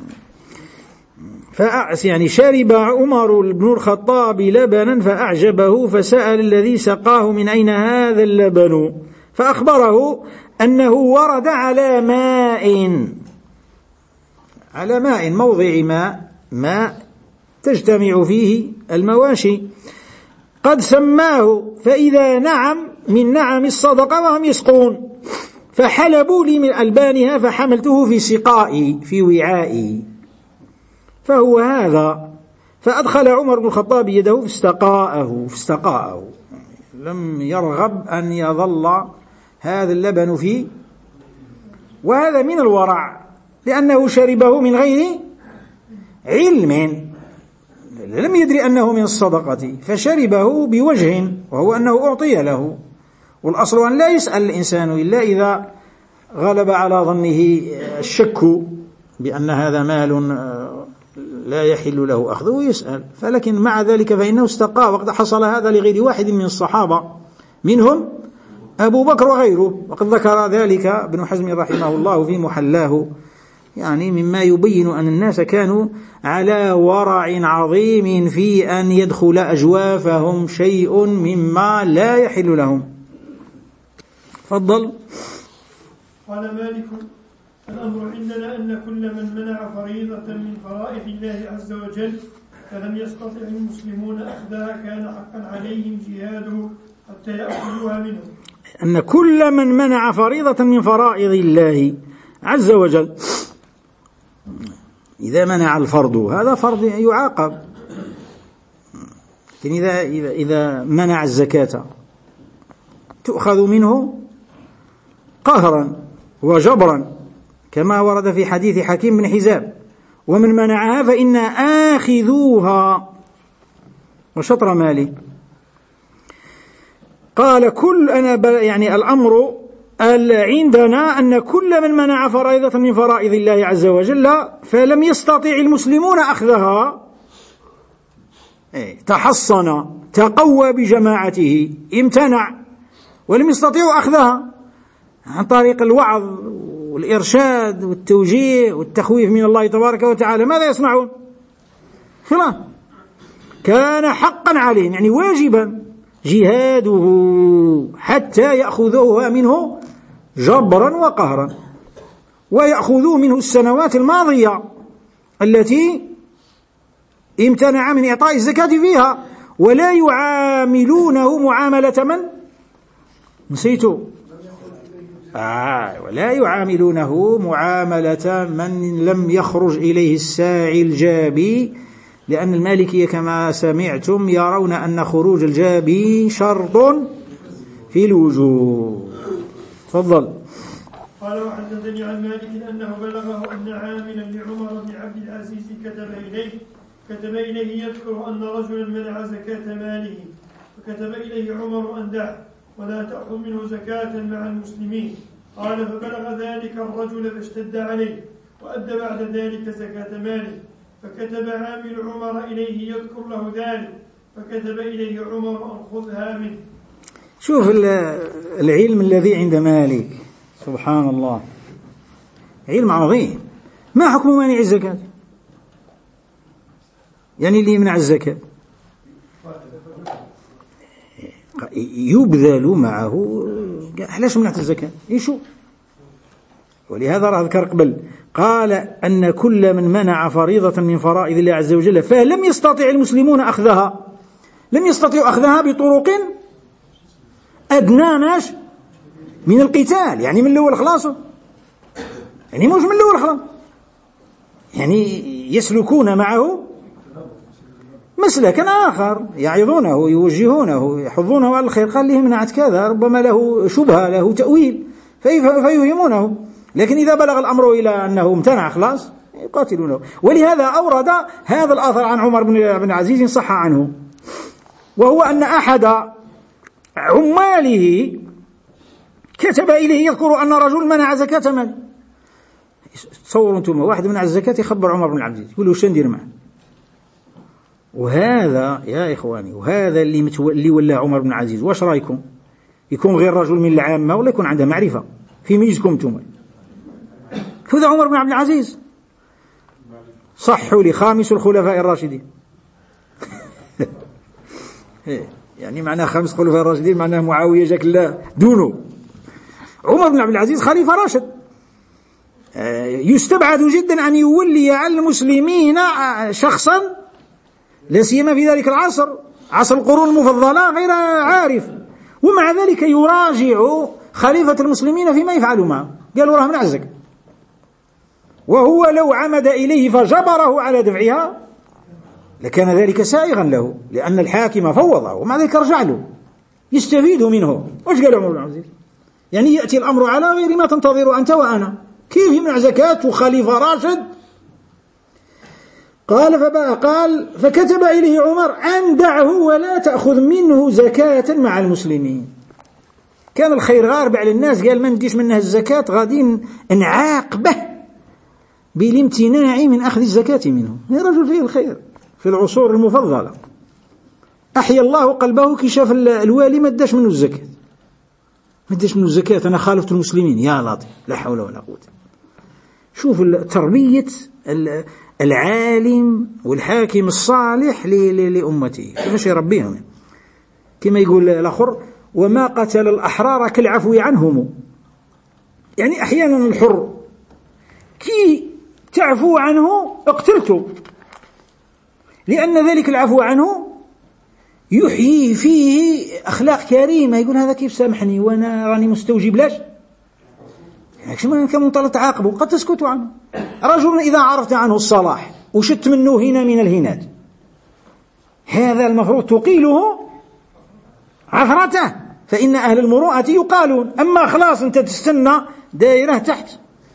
يعني شرب عمر بن الخطاب لبنا فأعجبه فسأل الذي سقاه من أين هذا اللبن، فأخبره أنه ورد على ماء موضع ماء تجتمع فيه المواشي، قد سماه فإذا نعم من نعم الصدقة وهم يسقون، فحلبوا لي من ألبانها فحملته في سقائي في وعائي، فهو هذا. فأدخل عمر بن الخطاب يده فاستقاءه، لم يرغب أن يظل هذا اللبن فيه، وهذا من الورع لأنه شربه من غير علم، لم يدري أنه من الصدقة فشربه بوجه وهو أنه أعطي له، والأصل أن لا يسأل الإنسان إلا إذا غلب على ظنه الشك بأن هذا مال لا يحل له أخذه يسأل، فلكن مع ذلك فإنه استقى، وقد حصل هذا لغير واحد من الصحابة منهم أبو بكر وغيره، وقد ذكر ذلك ابن حزم رحمه الله في محلاه، يعني مما يبين أن الناس كانوا على ورع عظيم في أن يدخل أجوافهم شيء مما لا يحل لهم. تفضل. قال مالك: الأمر عندنا أن كل من منع فريضة من فرائض الله عز وجل فلم يستطع المسلمون أخذها كان حقا عليهم جهاده حتى يأخذوها منه. أن كل من منع فريضة من فرائض الله عز وجل، إذا منع الفرض هذا فرض يعاقب، لكن إذا منع الزكاة تؤخذ منه قهرا وجبرا كما ورد في حديث حكيم بن حزام: ومن منعها فإنا آخذوها وشطر مالي. قال يعني الأمر عندنا أن كل من منع فرائضة من فرائض الله عز وجل فلم يستطع المسلمون أخذها، تحصن تقوى بجماعته امتنع ولم يستطيعوا أخذها عن طريق الوعظ والإرشاد والتوجيه والتخويف من الله تبارك وتعالى، ماذا يصنعون؟ خلاص كان حقا عليهم، يعني واجبا جهاده حتى يأخذوها منه جبرا وقهرا، ويأخذوه منه السنوات الماضية التي امتنع من إعطاء الزكاة فيها، ولا يعاملونه معاملة من نسيتوا ولا يعاملونه معاملة من لم يخرج إليه الساعي الجابي، لأن المالكية كما سمعتم يرون أن خروج الجابي شرط في الوجوب. تفضل. قال: وحدثني عن مالك أنه بلغه أن عاملا لعمر بن عبد العزيز كتب إليه يذكر أن رجلا منع زكاة ماله، فكتب إليه عمر أن دعه ولا تأخذ منه زكاة مع المسلمين. قال: فبلغ ذلك الرجل فاشتد عليه وأدى بعد ذلك زكاة ماله، فكتب عامل عمر إليه يذكر له ذلك، فكتب إليه عمر أن خذها منه. شوف العلم الذي عند مالك، سبحان الله، علم عظيم. ما حكم مانع الزكاة؟ يعني اللي يمنع الزكاة يبذل معه، علاش منعت الزكاة؟ إيشو؟ ولهذا راه ذكر قبل قال أن كل من منع فريضة من فرائض الله عز وجل فلم يستطع المسلمون أخذها، لم يستطيعوا أخذها بطرق أدنى من القتال، يعني من الأول خلاص، يعني مش من الأول خلاص، يعني يسلكون معه مسلكا آخر، يعظونه يوجهونه يحضونه على الخير، قال لهم منعت كذا، ربما له شبهة له تأويل فيهمونه، لكن إذا بلغ الأمر إلى أنه امتنع خلاص يقاتلونه. ولهذا أورد هذا الآثر عن عمر بن عزيز صح عنه، وهو أن أحد عماله كتب إليه يذكر أن رجل منع زكاة مال، تصوروا أنتم واحد منع الزكاة يخبر عمر بن عبد العزيز يقول له واش ندير معه. وهذا يا إخواني وهذا اللي ولا عمر بن عزيز. واش رأيكم؟ يكون غير رجل من العامة ولا يكون عنده معرفة في ميزكم أنتم؟ هذا عمر بن عبد العزيز صحوا لي خامس الخلفاء الراشدين. يعني معناه خامس الخلفاء الراشدين معناه معاوية جاك الله دونه. عمر بن عبد العزيز خليفة راشد يستبعد جدا أن يولي على المسلمين شخصا لا سيما في ذلك العصر عصر القرون المفضلة غير عارف، ومع ذلك يراجع خليفة المسلمين فيما يفعل معه. قالوا راه منع الزكاة، وهو لو عمد إليه فجبره على دفعها لكان ذلك سائغا له، لأن الحاكم فوضه ومع ذلك رجع له يستفيد منه. وش قال عمر بن عبد العزيز؟ يعني يأتي الأمر على غير ما تنتظر أنت وأنا. كيف يمنع زكاة خليفة راشد؟ قال فكتب إليه عمر أن دعه ولا تأخذ منه زكاة مع المسلمين. كان الخير غارب على الناس، قال ما نديش منها الزكاة غادي نعاقبه بالامتناع من أخذ الزكاة منه. يا رجل فيه الخير في العصور المفضلة. أحيا الله قلبه كي شاف الوالي ما داش منه الزكاة، ما داش منه الزكاة. أنا خالفت المسلمين يا لطيف لا حول ولا قوة. شوف تربية العالم والحاكم الصالح لأمته كيفاش يربيهم. كما يقول الآخر وما قتل الأحرار كالعفو عنهم. يعني أحيانا الحر كي تعفو عنه اقتلته، لأن ذلك العفو عنه يحيي فيه أخلاق كريمة. يقول هذا كيف سامحني وأنا راني مستوجب لاش يعني كم طلت عاقبه قد تسكت عنه. رجل إذا عرفت عنه الصلاح وشت منه هنا من الهنات هذا المفروض تقيله عثرته، فإن أهل المروءة يقالون. أما خلاص أنت تستنى دائرة تحت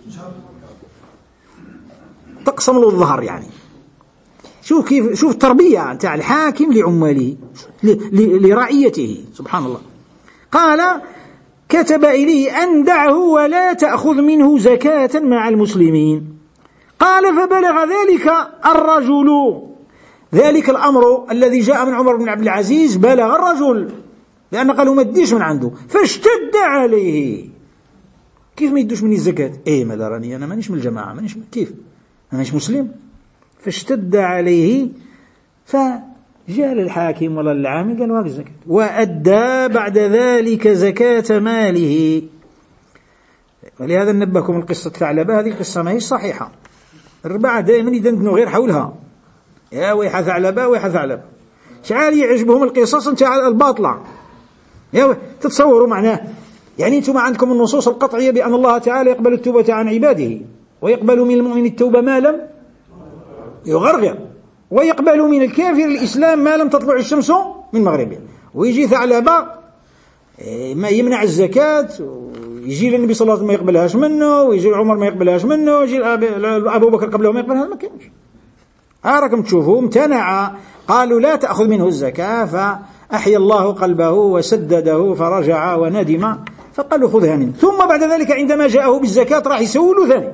تقسم له الظهر. يعني شوف التربية نتاع الحاكم لعماله لرعيته سبحان الله. قال كتب إليه أن دعه ولا تأخذ منه زكاة مع المسلمين. قال فبلغ ذلك الرجل، ذلك الأمر الذي جاء من عمر بن عبد العزيز بلغ الرجل، لأن قالوا ما تديش من عنده، فاشتد عليه. كيف ما يدوش مني الزكاة؟ ما راني أنا مانيش من الجماعة، كيف أنا مش مسلم. فاشتد عليه فجاء للحاكم ولا العامل قال واقف الزكاة، وأدى بعد ذلك زكاة ماله. ولهذا نبهكم القصة ثعلبة، هذه القصة ما هي صحيحة. الرباعة دائما يدندنوا غير حولها، يا ويح ثعلبة ويح ثعلبة. شعال يعجبهم القصص نتاع الباطلة. يا تتصوروا معناه يعني أنتم عندكم النصوص القطعية بأن الله تعالى يقبل التوبة عن عباده، ويقبل من المؤمن التوبة ما لم يغرغر، ويقبل من الكافر الإسلام ما لم تطلع الشمس من مغربها. ويجي ثعلبة ما يمنع الزكاة، ويجي للنبي صلى الله عليه وسلم ما يقبلهاش منه، ويجي عمر ما يقبلهاش منه، ويجي أبو بكر قبله ما يقبلها. ما كانش راكم تشوفوا امتنع. قالوا لا تأخذ منه الزكاة، فأحيا الله قلبه وسدده فرجع وندم، فقالوا خذها منه. ثم بعد ذلك عندما جاءه بالزكاة راح يسوله ثاني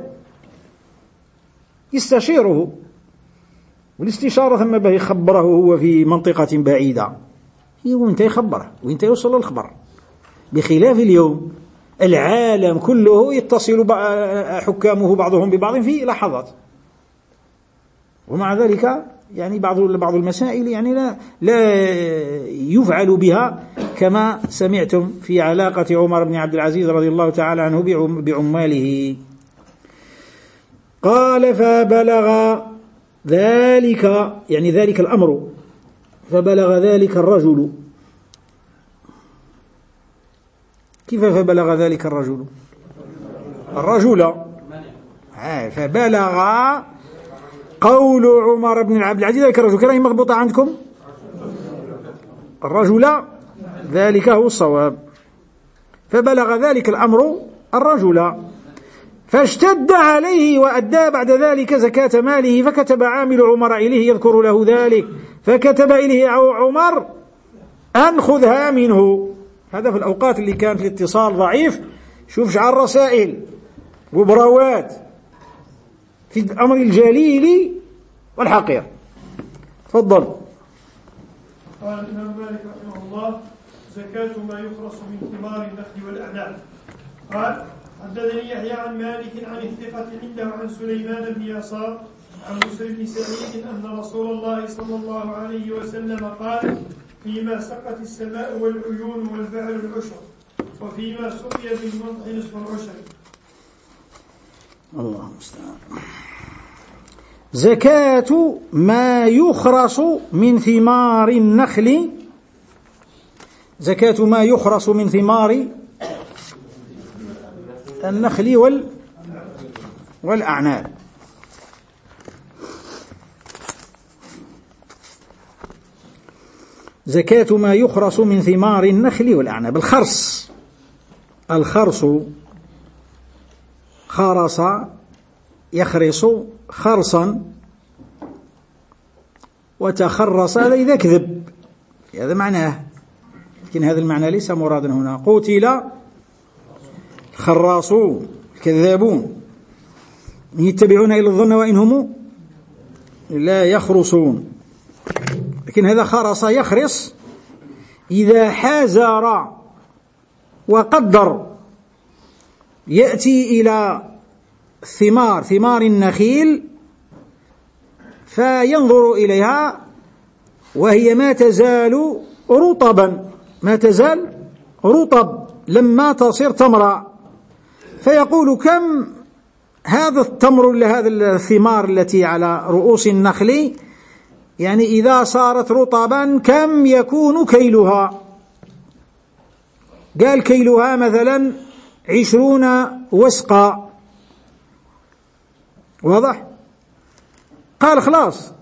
يستشيره، والاستشارة ثم به يخبره هو في منطقة بعيدة، وانت يخبره وانت يوصل الخبر. بخلاف اليوم العالم كله يتصل حكامه بعضهم ببعض في لحظات، ومع ذلك يعني بعض المسائل يعني لا يفعل بها كما سمعتم في علاقة عمر بن عبد العزيز رضي الله تعالى عنه بعماله. قال فبلغ ذلك يعني ذلك الأمر، فبلغ ذلك الرجل. كيف فبلغ ذلك الرجل؟ فبلغ قول عمر بن عبد العزيز ذلك الرجل. كلام مضبوطة عندكم؟ الرجل ذلك هو الصواب. فبلغ ذلك الأمر الرجل فاشتد عليه وأدى بعد ذلك زكاة ماله، فكتب عامل عمر إليه يذكر له ذلك، فكتب إليه عمر أن خذها منه. هذا في الأوقات اللي كانت الاتصال ضعيف. شوف شعار رسائل وبراوات في الأمر الجليل والحقير. تفضل. قال الإمام مالك رحمه الله: زكاة ما يخرص من ثمار النخل والأعناب. قال: حدثني يحيى عن مالك عن الثقة عنده عن سليمان بن يسار عن مسلم بن سعيد أن رسول الله صلى الله عليه وسلم قال: فيما سقت السماء والعيون والبحر العشر، وفيما سقي بالمنطح نصف العشر. الله المستعان. زكاة ما يخرص من ثمار النخل، زكاة ما يخرص من ثمار النخل والأعناب. زكاة ما يخرص من ثمار النخل والأعناب. الخرص خرص يخرص خرصا، وتخرص هذا إذا كذب، هذا معناه، لكن هذا المعنى ليس مرادا هنا. قتل الخراصون الكذابون يتبعون إلى الظن وإن هم لا يخرصون. لكن هذا خرص يخرص إذا حازر وقدر، يأتي إلى ثمار النخيل فينظر إليها وهي ما تزال رطبا، ما تزال رطب لما تصير تمرا، فيقول: كم هذا التمر ولا هذا الثمار التي على رؤوس النخل، يعني إذا صارت رطبا كم يكون كيلها؟ قال: كيلها مثلا 20 وسقا. واضح؟ قال: خلاص،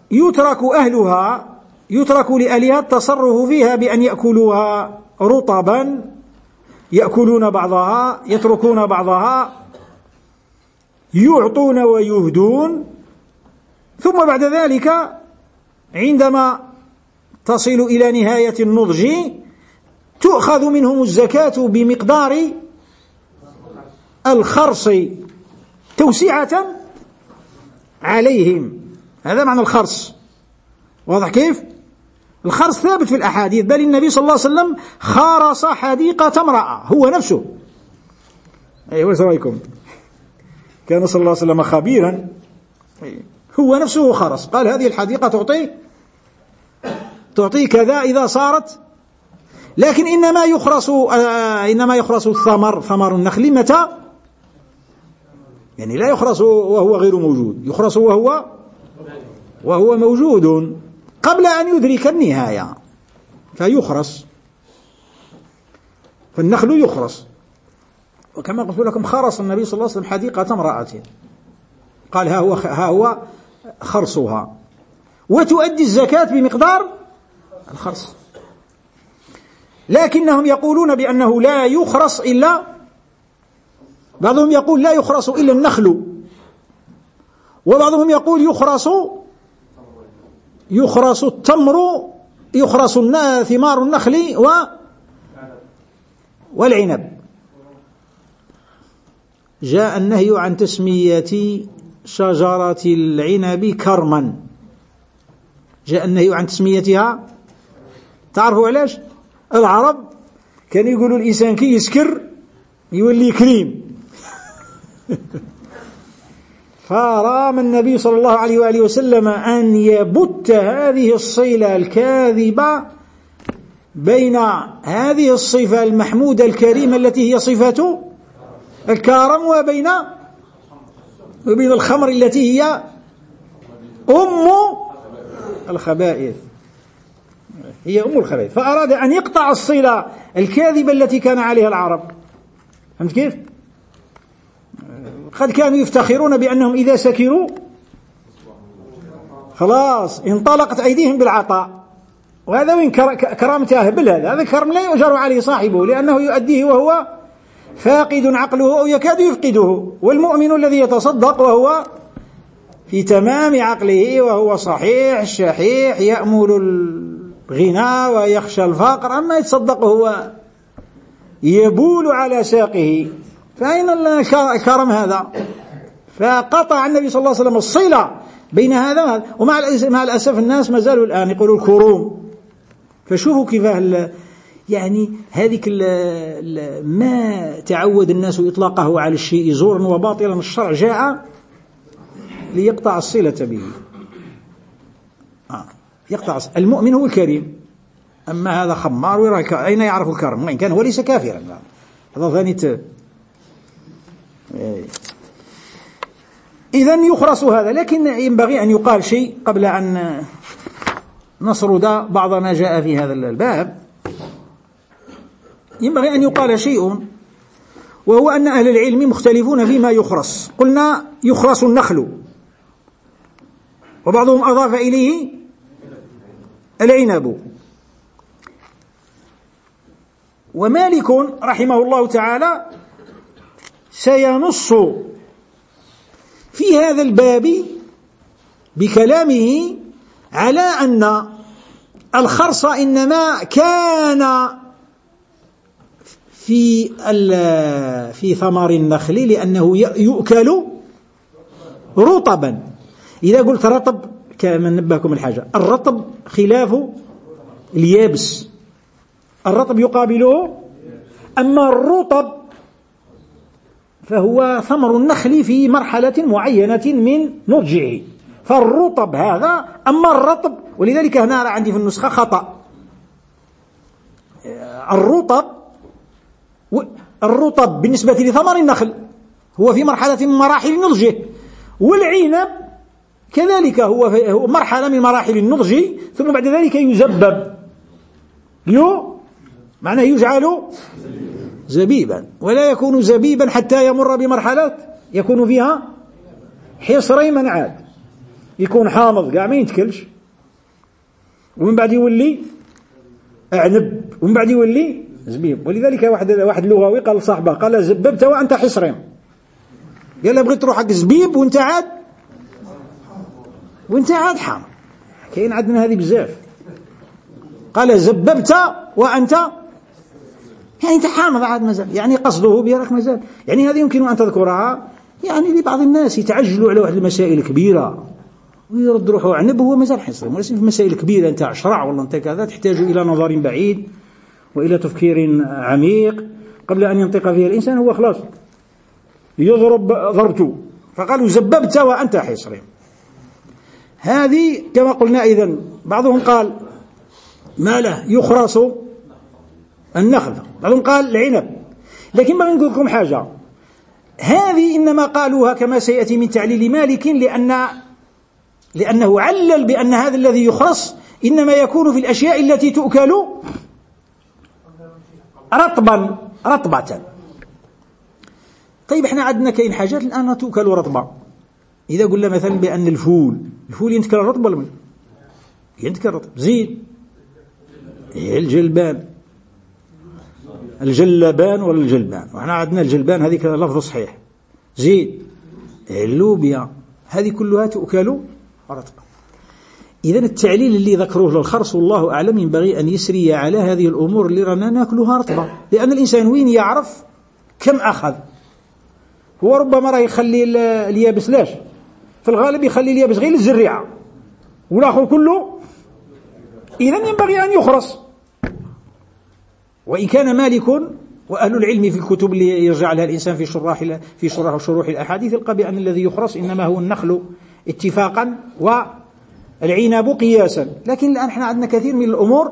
يترك لأهلها التصرف فيها بأن يأكلوها رطبا، يأكلون بعضها يتركون بعضها، يعطون ويهدون، ثم بعد ذلك عندما تصل إلى نهاية النضج تؤخذ منهم الزكاة بمقدار الخرص توسعة عليهم. هذا معنى الخرص. واضح كيف؟ الخرص ثابت في الأحاديث، بل النبي صلى الله عليه وسلم خارص حديقة امرأة هو نفسه. ايش رأيكم؟ كان صلى الله عليه وسلم خبيرا، هو نفسه خرص، قال: هذه الحديقة تعطي كذا إذا صارت. لكن إنما يخرص الثمر، ثمر النخل، متى؟ يعني لا يخرص وهو غير موجود، يخرص وهو موجود قبل أن يدرك النهاية فيخرص. فالنخل يخرص، وكما قلت لكم خرص النبي صلى الله عليه وسلم حديقة امرأة، قال: ها هو خرصها، وتؤدي الزكاة بمقدار الخرص. لكنهم يقولون بأنه لا يخرص إلا، بعضهم يقول لا يخرص إلا النخل، وبعضهم يقول يخرص التمر، يخرص ثمار النخل والعنب. جاء النهي عن تسمية شجرة العنب كرما، جاء النهي عن تسميتها. تعرفوا علاش؟ العرب كانوا يقولوا الإنسان كي يسكر يولي كريم فرام النبي صلى الله عليه وآله وسلم أن يبت هذه الصلة الكاذبة بين هذه الصفة المحمودة الكريمة التي هي صفة الكرم، وبين الخمر التي هي أم الخبائث، هي أم الخبائث. فأراد أن يقطع الصلة الكاذبة التي كان عليها العرب. فهمت كيف؟ قد كانوا يفتخرون بأنهم إذا سكروا خلاص انطلقت أيديهم بالعطاء، وهذا وين كرامته أهبل، هذا كرم لا يؤجر عليه صاحبه، لأنه يؤديه وهو فاقد عقله أو يكاد يفقده. والمؤمن الذي يتصدق وهو في تمام عقله وهو صحيح شحيح يأمل الغنى ويخشى الفقر، أما يتصدق هو يبول على ساقه، فأين الكرم هذا؟ فقطع النبي صلى الله عليه وسلم الصلة بين هذا وهذا. ومع الأسف الناس ما زالوا الآن يقولوا الكروم. فشوفوا كيف يعني هذيك ما تعود الناس إطلاقه على الشيء زورا وباطلا، الشرع جاء ليقطع الصلة به. يقطع المؤمن هو الكريم، أما هذا خمار ويرى أين يعرف الكرم، وإن كان هو ليس كافرا، هذا ثاني إذن يخرص هذا. لكن ينبغي أن يقال شيء قبل أن نسرد بعض ما جاء في هذا الباب. ينبغي أن يقال شيء، وهو أن أهل العلم مختلفون فيما يخرص. قلنا يخرص النخل، وبعضهم أضاف إليه العنب. ومالك رحمه الله تعالى سينص في هذا الباب بكلامه على أن الخرص إنما كان في ثمر النخل لأنه يؤكل رطبا. إذا قلت رطب كما نبهكم الحاجة، الرطب خلاف اليابس، الرطب يقابله، أما الرطب فهو ثمر النخل في مرحلة معينة من نضجه، فالرطب هذا. أما الرطب، ولذلك هنا عندي في النسخة خطأ، الرطب بالنسبة لثمر النخل هو في مرحلة من مراحل نضجه، والعنب كذلك هو مرحلة من مراحل النضج، ثم بعد ذلك يزبب، معناه يجعل زبيبا، ولا يكون زبيبا حتى يمر بمرحلة يكون فيها حصري منعاد، يكون حامض قاع ما يتكلش، ومن بعد يولي أعنب، ومن بعد يولي زبيب. ولذلك واحد لغوي قال صاحبه، قال زببت وأنت حصري، قال له بغيت تروح حق زبيب وانت عاد حامض. كاين عندنا هذه بزاف، قال زببت وأنت يعني أنت حامض عاد مازال، يعني قصده بيرك مازال. يعني هذه يمكن أن تذكرها يعني لبعض الناس يتعجلوا على واحد المسائل كبيرة ويرد روحه عنب وهو مازال حصري، ولكن في مسائل كبيرة أنت شرع والله أنت كذا تحتاج إلى نظر بعيد وإلى تفكير عميق قبل أن ينطق فيها الإنسان. هو خلاص ضربته، فقالوا زببت وأنت حصري. هذه كما قلنا. إذن بعضهم قال ما له يخرص النخل، بعضهم قال العنب. لكن ما نقول لكم حاجة، هذه إنما قالوها كما سيأتي من تعليل مالك لأنه علل بأن هذا الذي يخرص إنما يكون في الأشياء التي تؤكل رطبة. طيب احنا عندنا كاين حاجات الآن تؤكل رطبة. إذا قلنا مثلا بأن الفول ينتكل رطب ولا ينتكل رطب، زيد الجلبان ولا الجلبان، وإحنا عندنا الجلبان هذه كذا لفظ صحيح، زيد اللوبيا، هذه كلها تؤكل رطبا. إذن التعليل اللي ذكروه للخرص والله أعلم ينبغي أن يسري على هذه الأمور اللي رانا ناكلها رطبا، لأن الإنسان وين يعرف كم أخذ. هو ربما راه يخلي اليابس، لاش في الغالب يخلي اليابس غير الزريعة والآخر كله. إذن ينبغي أن يخرص. وإن كان مالك وأهل العلم في الكتب اللي يرجع لها الإنسان في شرح وشروح الأحاديث يلقى بأن الذي يخرص إنما هو النخل اتفاقا والعنب قياسا. لكن الآن احنا عندنا كثير من الأمور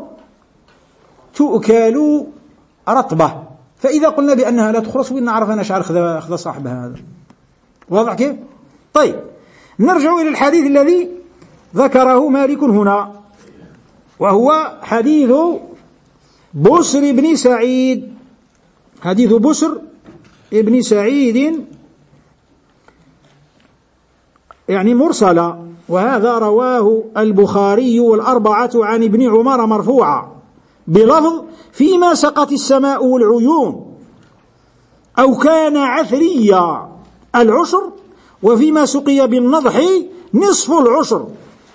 تؤكل رطبة، فإذا قلنا بأنها لا تخرص وإن عرف أنا شعر أخذ صاحبها. هذا واضح كيف؟ طيب نرجع إلى الحديث الذي ذكره مالك هنا، وهو حديث بسر بن سعيد، حديث بسر بن سعيد يعني مرسلا، وهذا رواه البخاري والأربعة عن ابن عمر مرفوعا بلفظ فيما سقت السماء والعيون أو كان عثريا العشر، وفيما سقي بالنضح نصف العشر.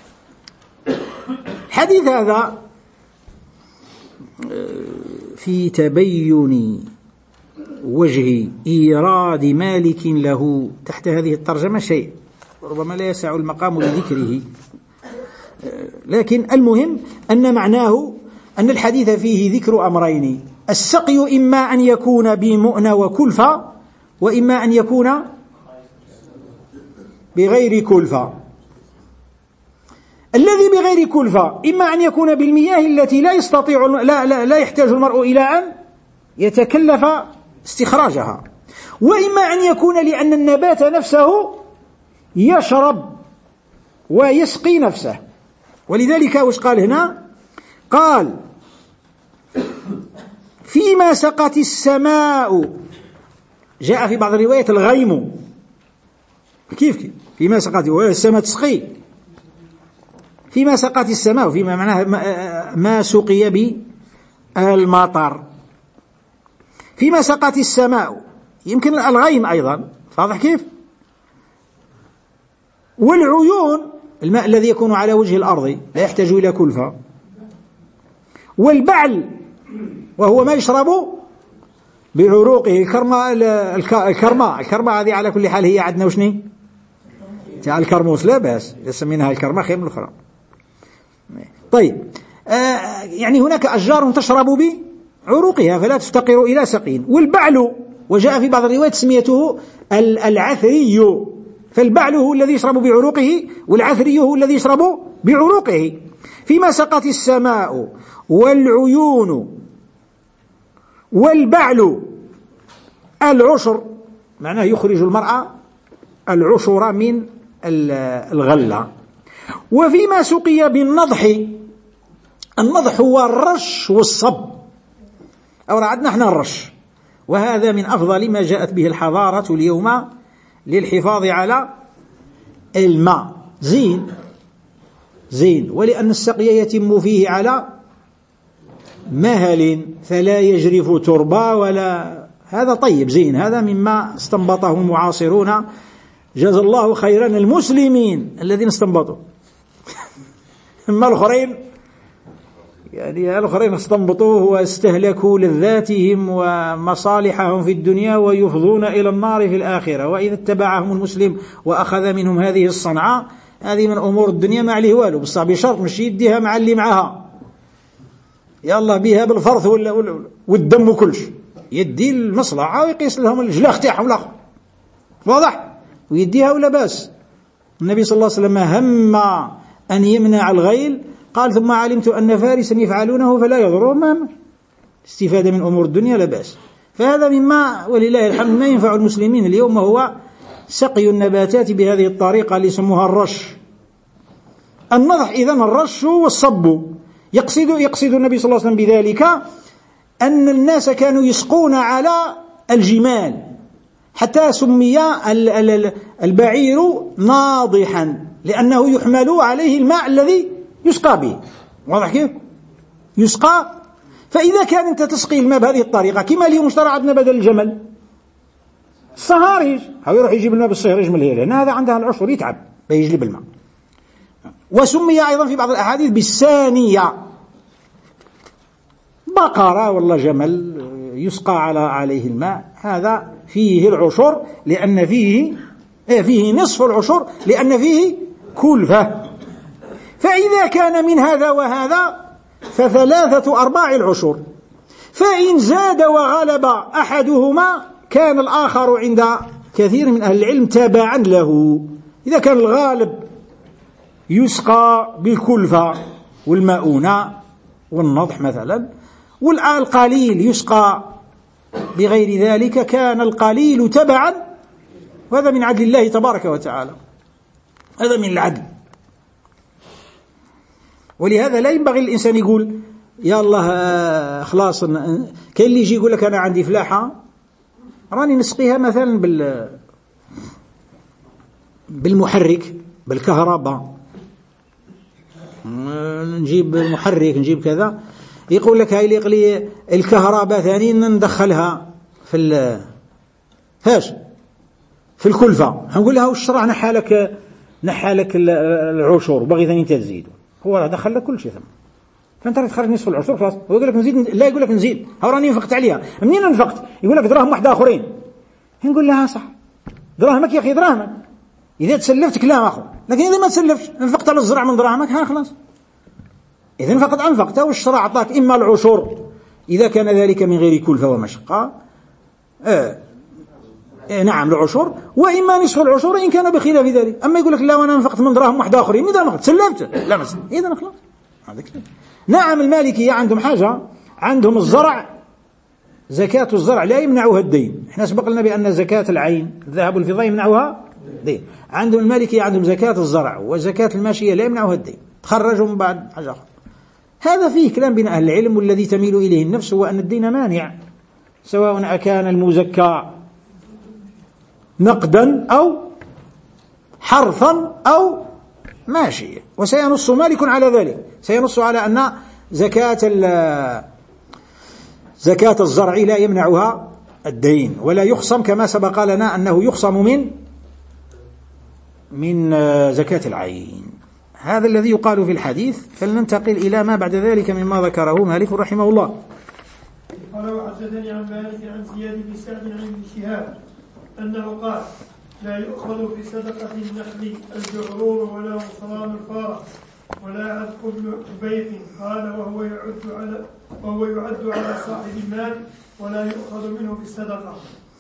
الحديث هذا في تبين وجه إيراد مالك له تحت هذه الترجمة شيء ربما لا يسع المقام لذكره، لكن المهم أن معناه أن الحديث فيه ذكر أمرين: السقي إما أن يكون بمؤنة وكلفة، وإما أن يكون بغير كلفة. الذي بغير كلفة إما أن يكون بالمياه التي لا يحتاج المرء إلى أن يتكلف استخراجها، وإما أن يكون لأن النبات نفسه يشرب ويسقي نفسه. ولذلك وش قال هنا؟ قال: فيما سقت السماء. جاء في بعض الروايات الغيم، كيف فيما سقت السماء تسقي، فيما سقت السماء، فيما معناه ما سقي بالمطر. فيما سقت السماء يمكن الغيم أيضا، واضح كيف؟ والعيون الماء الذي يكون على وجه الأرض لا يحتاج إلى كلفة. والبعل وهو ما يشرب بعروقه، الكرمة هذه على كل حال هي عندنا وشني تاع الكرموس، لا بأس سميناها الكرمة خير من الأخرى. طيب يعني هناك أشجار تشرب بعروقها فلا تفتقر إلى سقين. والبعل وجاء في بعض الروايات تسميته العثري، فالبعل هو الذي يشرب بعروقه والعثري هو الذي يشرب بعروقه. فيما سقت السماء والعيون والبعل العشر، معناه يخرج المرأة العشر من الغلة. وفيما سقي بالنضح، النضح هو الرش والصب، أو عندنا احنا الرش، وهذا من أفضل ما جاءت به الحضارة اليوم للحفاظ على الماء. زين ولأن السقي يتم فيه على مهل فلا يجرف تربة ولا، هذا طيب زين، هذا مما استنبطه المعاصرون جزا الله خيرا المسلمين الذين استنبطوا. أما الآخرين يعني الآخرين استنبطوه واستهلكوا لذاتهم ومصالحهم في الدنيا ويفضون إلى النار في الآخرة. وإذا اتبعهم المسلم وأخذ منهم هذه الصنعة، هذه من أمور الدنيا ما عليه والو، بصح بشرط مش يديها مع اللي معها، يلا بها بالفرث والدم وكلش، يدي المصلحة ويقيس لهم الجلاخ تاعهم الآخر، واضح، ويديها ولا باس. النبي صلى الله عليه وسلم هم أن يمنع الغيل، قال: ثم علمت أن فارسا يفعلونه فلا يضرهم. استفادة من أمور الدنيا لا بأس. فهذا مما ولله الحمد ما ينفع المسلمين اليوم، هو سقي النباتات بهذه الطريقة اللي يسموها الرش. النضح إذن الرش والصب. يقصد النبي صلى الله عليه وسلم بذلك أن الناس كانوا يسقون على الجمال، حتى سمي البعير ناضحا لأنه يحمل عليه الماء الذي يسقى به، واضح كيف؟ يسقى. فإذا كان أنت تسقي الماء بهذه الطريقة، كما اليوم اشترى عندنا بدل الجمل الصهاريج، هو يروح يجيب الماء بالصهريج من الهيل، هنا هذا عندها العشر يتعب بيجلب الماء. وسمي أيضا في بعض الأحاديث بالسانية، بقرة والله جمل يسقى عليه الماء، هذا فيه العشر لأن فيه نصف العشر لأن فيه كلفة. فإذا كان من هذا وهذا فثلاثة أرباع العشر، فإن زاد وغلب أحدهما كان الآخر عند كثير من أهل العلم تابعا له. إذا كان الغالب يسقى بالكلفة والمؤونة والنضح مثلا، والقليل يسقى بغير ذلك، كان القليل تبعا، وهذا من عدل الله تبارك وتعالى، هذا من العدل. ولهذا لا ينبغي الإنسان يقول يا الله خلاص. كاين اللي يجي يقول لك أنا عندي فلاحة راني نسقيها مثلا بالمحرك بالكهرباء، نجيب المحرك نجيب كذا، يقول لك هاي لي الكهرباء ثاني ندخلها في الكلفة. نقول لها وش راه نحالك العشور وبغي ثاني تزيد، هو دخل لك كل شيء ثم فانت راك تخرج نصف العشر خلاص. هو يقول لك نزيد، لا يقول لك نزيد، ها راني نفقت عليها. منين نفقت؟ يقول لك دراهم واحده اخرين. نقول لها صح، دراهمك يا اخي دراهمك، اذا تسلفت كلام اخر، لكن اذا ما تسلفتش نفقت على الزرع من دراهمك، ها خلاص. اذا فقد انفقت، والشرع اعطاك اما العشر اذا كان ذلك من غير كلفه ومشقه، نعم العشر، واما نصف العشر ان كان بخلاف ذلك. اما يقول لك لا وانا انفقت من دراهم واحده اخرين، اذا ما تسلفت لا مثلا، اذا خلاص هذا كلام. نعم المالكيه عندهم حاجه، عندهم الزرع، زكاة الزرع لا يمنعها الدين. احنا سبق لنا بأن زكاة العين الذهب والفضة يمنعها الدين. عندهم المالكية عندهم زكاة الزرع وزكاة الماشية لا يمنعها الدين، تخرجوا من بعد حاجة أخرى. هذا فيه كلام بين أهل العلم، والذي تميل إليه النفس هو أن الدين مانع، سواء أكان المزكى نقدا أو حرثا أو ماشية. وسينص مالك على ذلك، سينص على أن زكاة الزرع لا يمنعها الدين، ولا يخصم كما سبق لنا أنه يخصم من زكاة العين. هذا الذي يقال في الحديث. فلننتقل إلى ما بعد ذلك مما ذكره مالك رحمه الله. قال وحدثني عن مالك عن زياد بن سعد عن ابن شهاب أنه قال لا يؤخذ في صدقة النخل الجعرور ولا مصران الفارة ولا عذق بن حبيق، قال وهو يعد على صاحب المال ولا يؤخذ منه في الصدقة.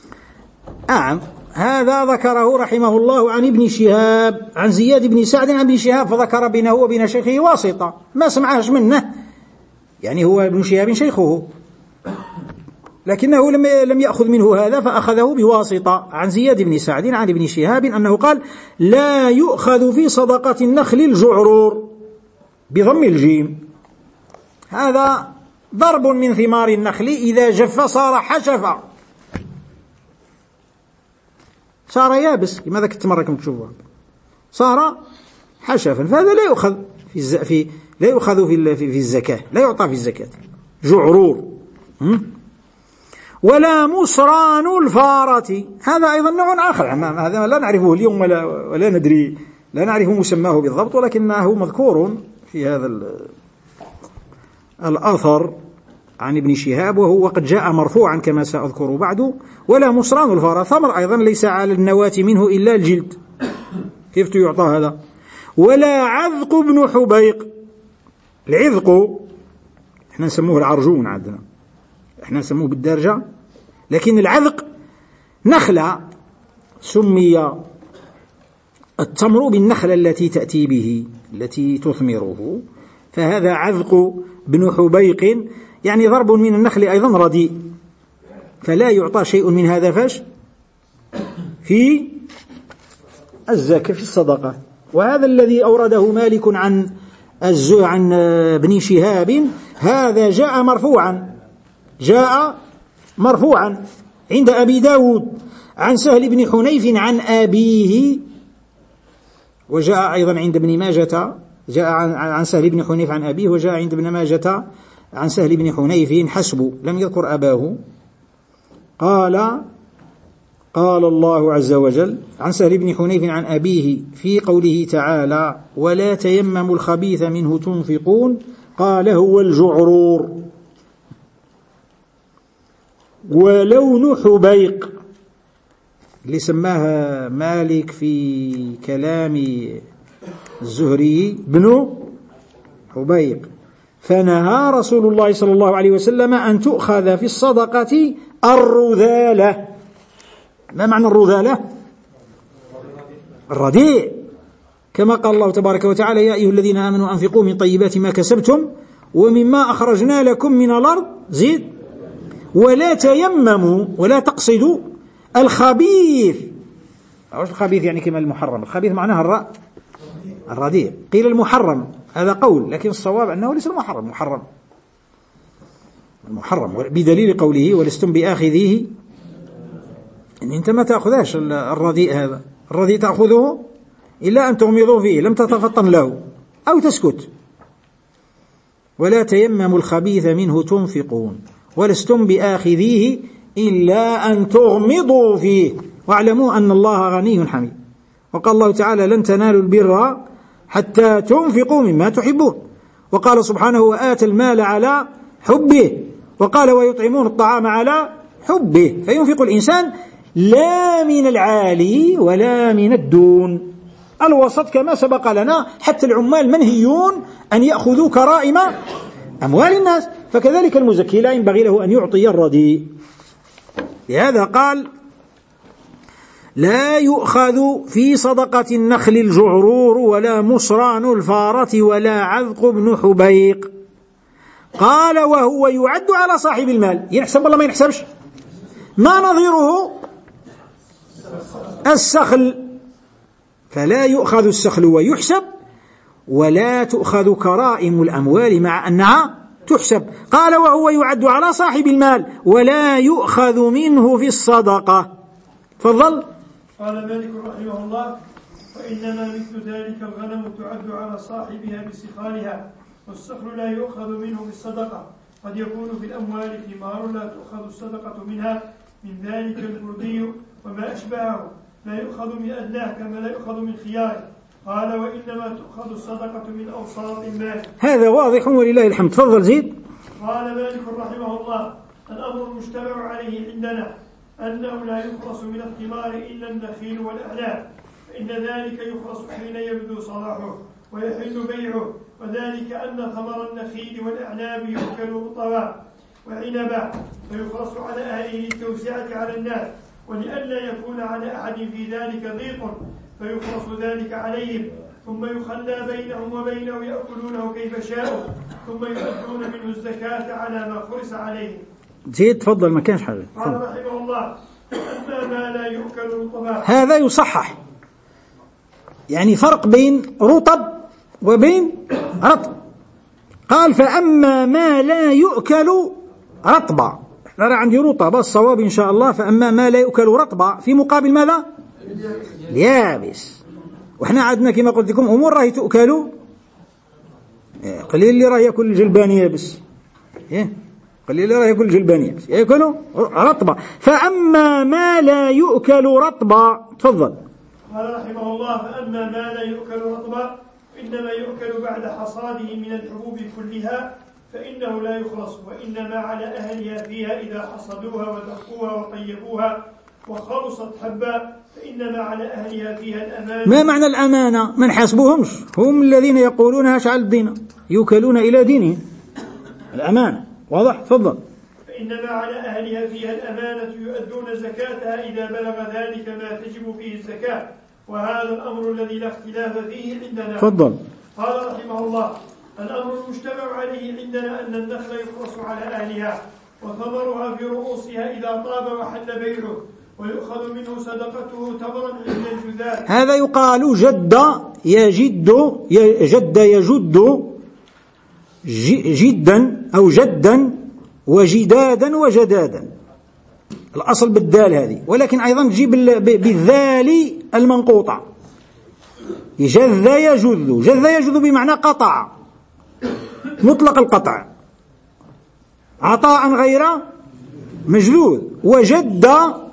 هذا ذكره رحمه الله عن ابن شهاب عن زياد بن سعد عن ابن شهاب، فذكر بينه وبين شيخه واسطة ما سمعهش منه، يعني هو ابن شهاب شيخه، لكنه لم يأخذ منه هذا فأخذه بواسطة عن زياد بن سعد عن ابن شهاب أنه قال لا يؤخذ في صدقة النخل الجعرور بضم الجيم. هذا ضرب من ثمار النخل إذا جف صار حشفا، صار يابس كما ذاك التمر راكم تشوفوه، صار حشفا، فهذا لا يؤخذ لا يؤخذ في الزكاة، لا يعطى في الزكاة جعرور. ولا مصران الفارة، هذا أيضا نوع آخر، هذا لا نعرفه اليوم ولا ندري، لا نعرف مسماه بالضبط، ولكنه مذكور في هذا الأثر عن ابن شهاب، وهو قد جاء مرفوعا كما سأذكر بعد. ولا مصران الفارة، ثمر أيضا ليس على النواة منه إلا الجلد، كيف يعطى هذا. ولا عذق بن حبيق، العذق احنا نسموه العرجون عندنا، احنا نسموه بالدارجة، لكن العذق نخلة، سمي التمر بالنخلة التي تأتي به التي تثمره، فهذا عذق بن حبيق، يعني ضرب من النخل أيضا رديء، فلا يعطى شيء من هذا فاش في الزكاة في الصدقة. وهذا الذي أورده مالك عن ابن شهاب، هذا جاء مرفوعا عند أبي داود عن سهل بن حنيف عن أبيه، وجاء أيضا عند ابن ماجة، جاء عن سهل بن حنيف عن أبيه، وجاء عند ابن ماجة عن سهل بن حنيف حسب، لم يذكر أباه. قال الله عز وجل عن سهل بن حنيف عن أبيه في قوله تعالى ولا تيمموا الخبيث منه تنفقون، قال هو الجعرور. ولون حبيق اللي سماها مالك في كلام الزهري بن حبيق، فنهى رسول الله صلى الله عليه وسلم أن تؤخذ في الصدقة الرذالة. ما معنى الرذالة؟ الرديء، كما قال الله تبارك وتعالى يا أيها الذين آمنوا أنفقوا من طيبات ما كسبتم ومما أخرجنا لكم من الأرض، زيد ولا تيمموا ولا تقصدوا الخبيث. الخبيث يعني كما المحرم، الخبيث معناها الرديء. قيل المحرم، هذا قول، لكن الصواب أنه ليس المحرم بدليل قوله ولستم بآخذيه، إن أنت ما تأخذهش الرديء، هذا الرديء تأخذه إلا أن تغمضوا فيه، لم تتفطن له أو تسكت. ولا تيمموا الخبيث منه تنفقون ولستم بآخذيه إلا أن تغمضوا فيه واعلموا أن الله غني حميد. وقال الله تعالى لن تنالوا البر حتى تنفقوا مما تحبون وقال سبحانه وآتى المال على حبه، وقال ويطعمون الطعام على حبه. فينفق الإنسان لا من العالي ولا من الدون، الوسط كما سبق لنا. حتى العمال منهيون أن يأخذوا كرائم أموال الناس، فكذلك المزكي لا ينبغي له أن يعطي الرديء. لهذا قال لا يؤخذ في صدقة النخل الجعرور ولا مصران الفارة ولا عذق بن حبيق. قال وهو يعد على صاحب المال، ينحسب ولا ما ينحسبش؟ ما نظيره السخل، فلا يؤخذ السخل ويحسب، ولا تؤخذ كرائم الأموال مع أنها تحسب. قال وهو يعد على صاحب المال ولا يؤخذ منه في الصدقة. تفضل. قال مالك رحمه الله وإنما مثل ذلك الغنم تعد على صاحبها بسخالها، والسخل لا يؤخذ منه بالصدقة. قد يكون في الأموال ثمار لا تؤخذ الصدقة منها، من ذلك البردي وما أشبهه، لا يؤخذ من أدناه كما لا يؤخذ من خياره. قال وإنما تؤخذ الصدقة من أوساط المال. هذا واضح ولله الحمد. تفضل زيد. قال مالك رحمه الله الأمر المجتمع عليه عندنا أنه لا يخلص من الثمار إلا النخيل والأعناب، فإن ذلك يخلص حين يبدو صلاحه ويحل بيعه، وذلك أن ثمر النخيل والأعناب يؤكل رطبا وعنبا، فيخلص على أهله للتوسعة على الناس، ولئلا يكون على أحد في ذلك ضيق فيخلص ذلك عليهم، ثم يخلى بينهم وبينه يأكلونه كيف شاءوا، ثم يؤدون منه الزكاة على ما خلص عليهم. زيد. تفضل، ما كانش حاجة. قال رحمه الله أما ما لا يؤكل رطبا. هذا يصحح، يعني فرق بين رطب وبين رطب. قال فأما ما لا يؤكل رطبا، أنا عندي رطب الصواب إن شاء الله، فأما ما لا يؤكل رطبا في مقابل ماذا؟ اليابس. وإحنا عندنا كما قلت لكم أمور راهي تؤكل، قليل اللي راه يأكل الجلبان يابس، قليل اللي راه يأكل الجلبان يابس، يأكل رطبا. فأما ما لا يؤكل رطبا. تفضل. قال رحمه الله فأما ما لا يؤكل رطبا إنما يؤكل بعد حصاده من الحبوب كلها، فإنه لا يخلص، وإنما على أهلها فيها إذا حصدوها ودقوها وطيبوها وخلصت حبا، فإنما على أهلها فيها الأمانة. ما معنى الأمانة؟ ما نحاسبوهمش، هم الذين يقولونها اشعل الدين، يوكلون إلى دينهم. الأمانة واضح. تفضل. فإنما على أهلها فيها الأمانة يؤدون زكاتها إذا بلغ ذلك ما تجب فيه الزكاة، وهذا الأمر الذي لا اختلاف فيه عندنا. تفضل. قال رحمه الله الأمر المجتمع عليه عندنا أن النخل يخلص على أهلها، وثمرها في رؤوسها إذا طاب وحل بيعه، ويؤخذ منه صدقته تمرا عند الجذاذ. هذا يقال جد يجد، جد يجد جدا أو جدا، وجدادا وجدادا، الأصل بالدال هذه، ولكن أيضا تجيب بالذال المنقوطة. جذ يجذ، جذ يجذ بمعنى قطع، مطلق القطع، عطاء غير مجذوذ. وجد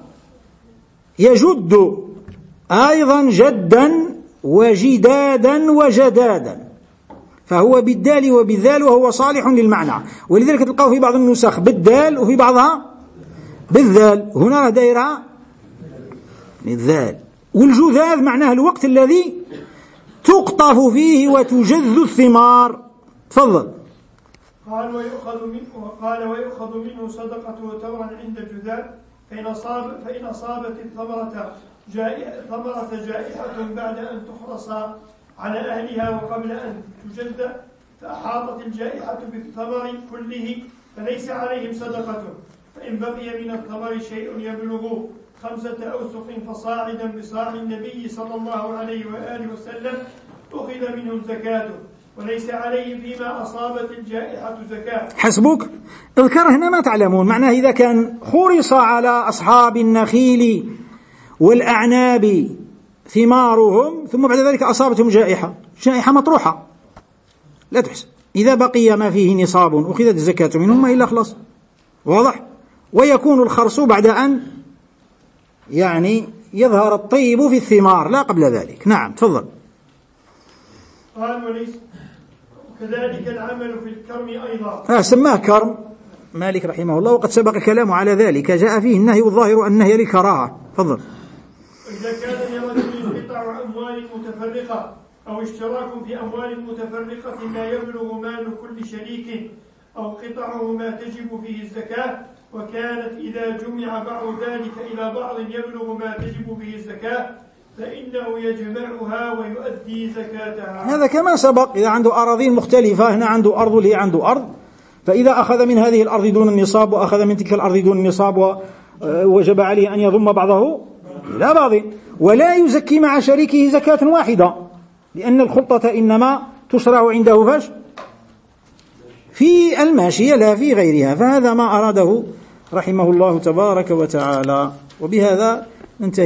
يجد أيضا جدا وجدادا وجدادا، فهو بالدال وبالذال، وهو صالح للمعنى. ولذلك تلقاه في بعض النسخ بالدال وفي بعضها بالذال. هنا دائرة بالذال. والجذاذ معناه الوقت الذي تقطف فيه وتجذ الثمار. تفضل. قال ويؤخذ منه صدقته تمرا عند الجذاذ، فإن أصابت الثمرة جائحة بعد أن تخلص على أهلها وقبل أن تجد، فأحاطت الجائحة بالثمر كله، فليس عليهم صدقته. فإن بقي من الثمر شيء يبلغ 5 أوسق فصاعدا بصاع النبي صلى الله عليه وآله وسلم أخذ منه الزكاة، وليس عليه فيما أصابت الجائحة زكاة. حسبك. اذكر هنا ما تعلمون معناه. إذا كان خرص على أصحاب النخيل والأعناب ثمارهم ثم بعد ذلك أصابتهم جائحة مطروحة لا تحسب. إذا بقي ما فيه نصاب أخذت الزكاة منهم إلا خلص. واضح. ويكون الخرص بعد أن يظهر الطيب في الثمار لا قبل ذلك. نعم. تفضل. قال وليس كذلك العمل في الكرم أيضا. سماه كرم مالك رحمه الله، وقد سبق كلامه على ذلك، جاء فيه النهي والظاهر النهي للكراهة. تفضل. إذا كان لرجل قطع أموال متفرقة أو اشتراك في أموال متفرقة ما يبلغ مال كل شريك أو قطعه ما تجب فيه الزكاة، وكانت إذا جمع بعض ذلك إلى بعض يبلغ ما تجب فيه الزكاة فإنه يجمعها ويؤدي زكاتها. هذا كما سبق. إذا عنده أراضين مختلفة، هنا عنده أرض وهي عنده أرض، فإذا أخذ من هذه الأرض دون النصاب وأخذ من تلك الأرض دون النصاب ووجب عليه أن يضم بعضه إلى بعض، ولا يزكي مع شريكه زكاة واحدة، لأن الخلطة إنما تشرع عنده فش في الماشية لا في غيرها. فهذا ما أراده رحمه الله تبارك وتعالى. وبهذا ننتهي.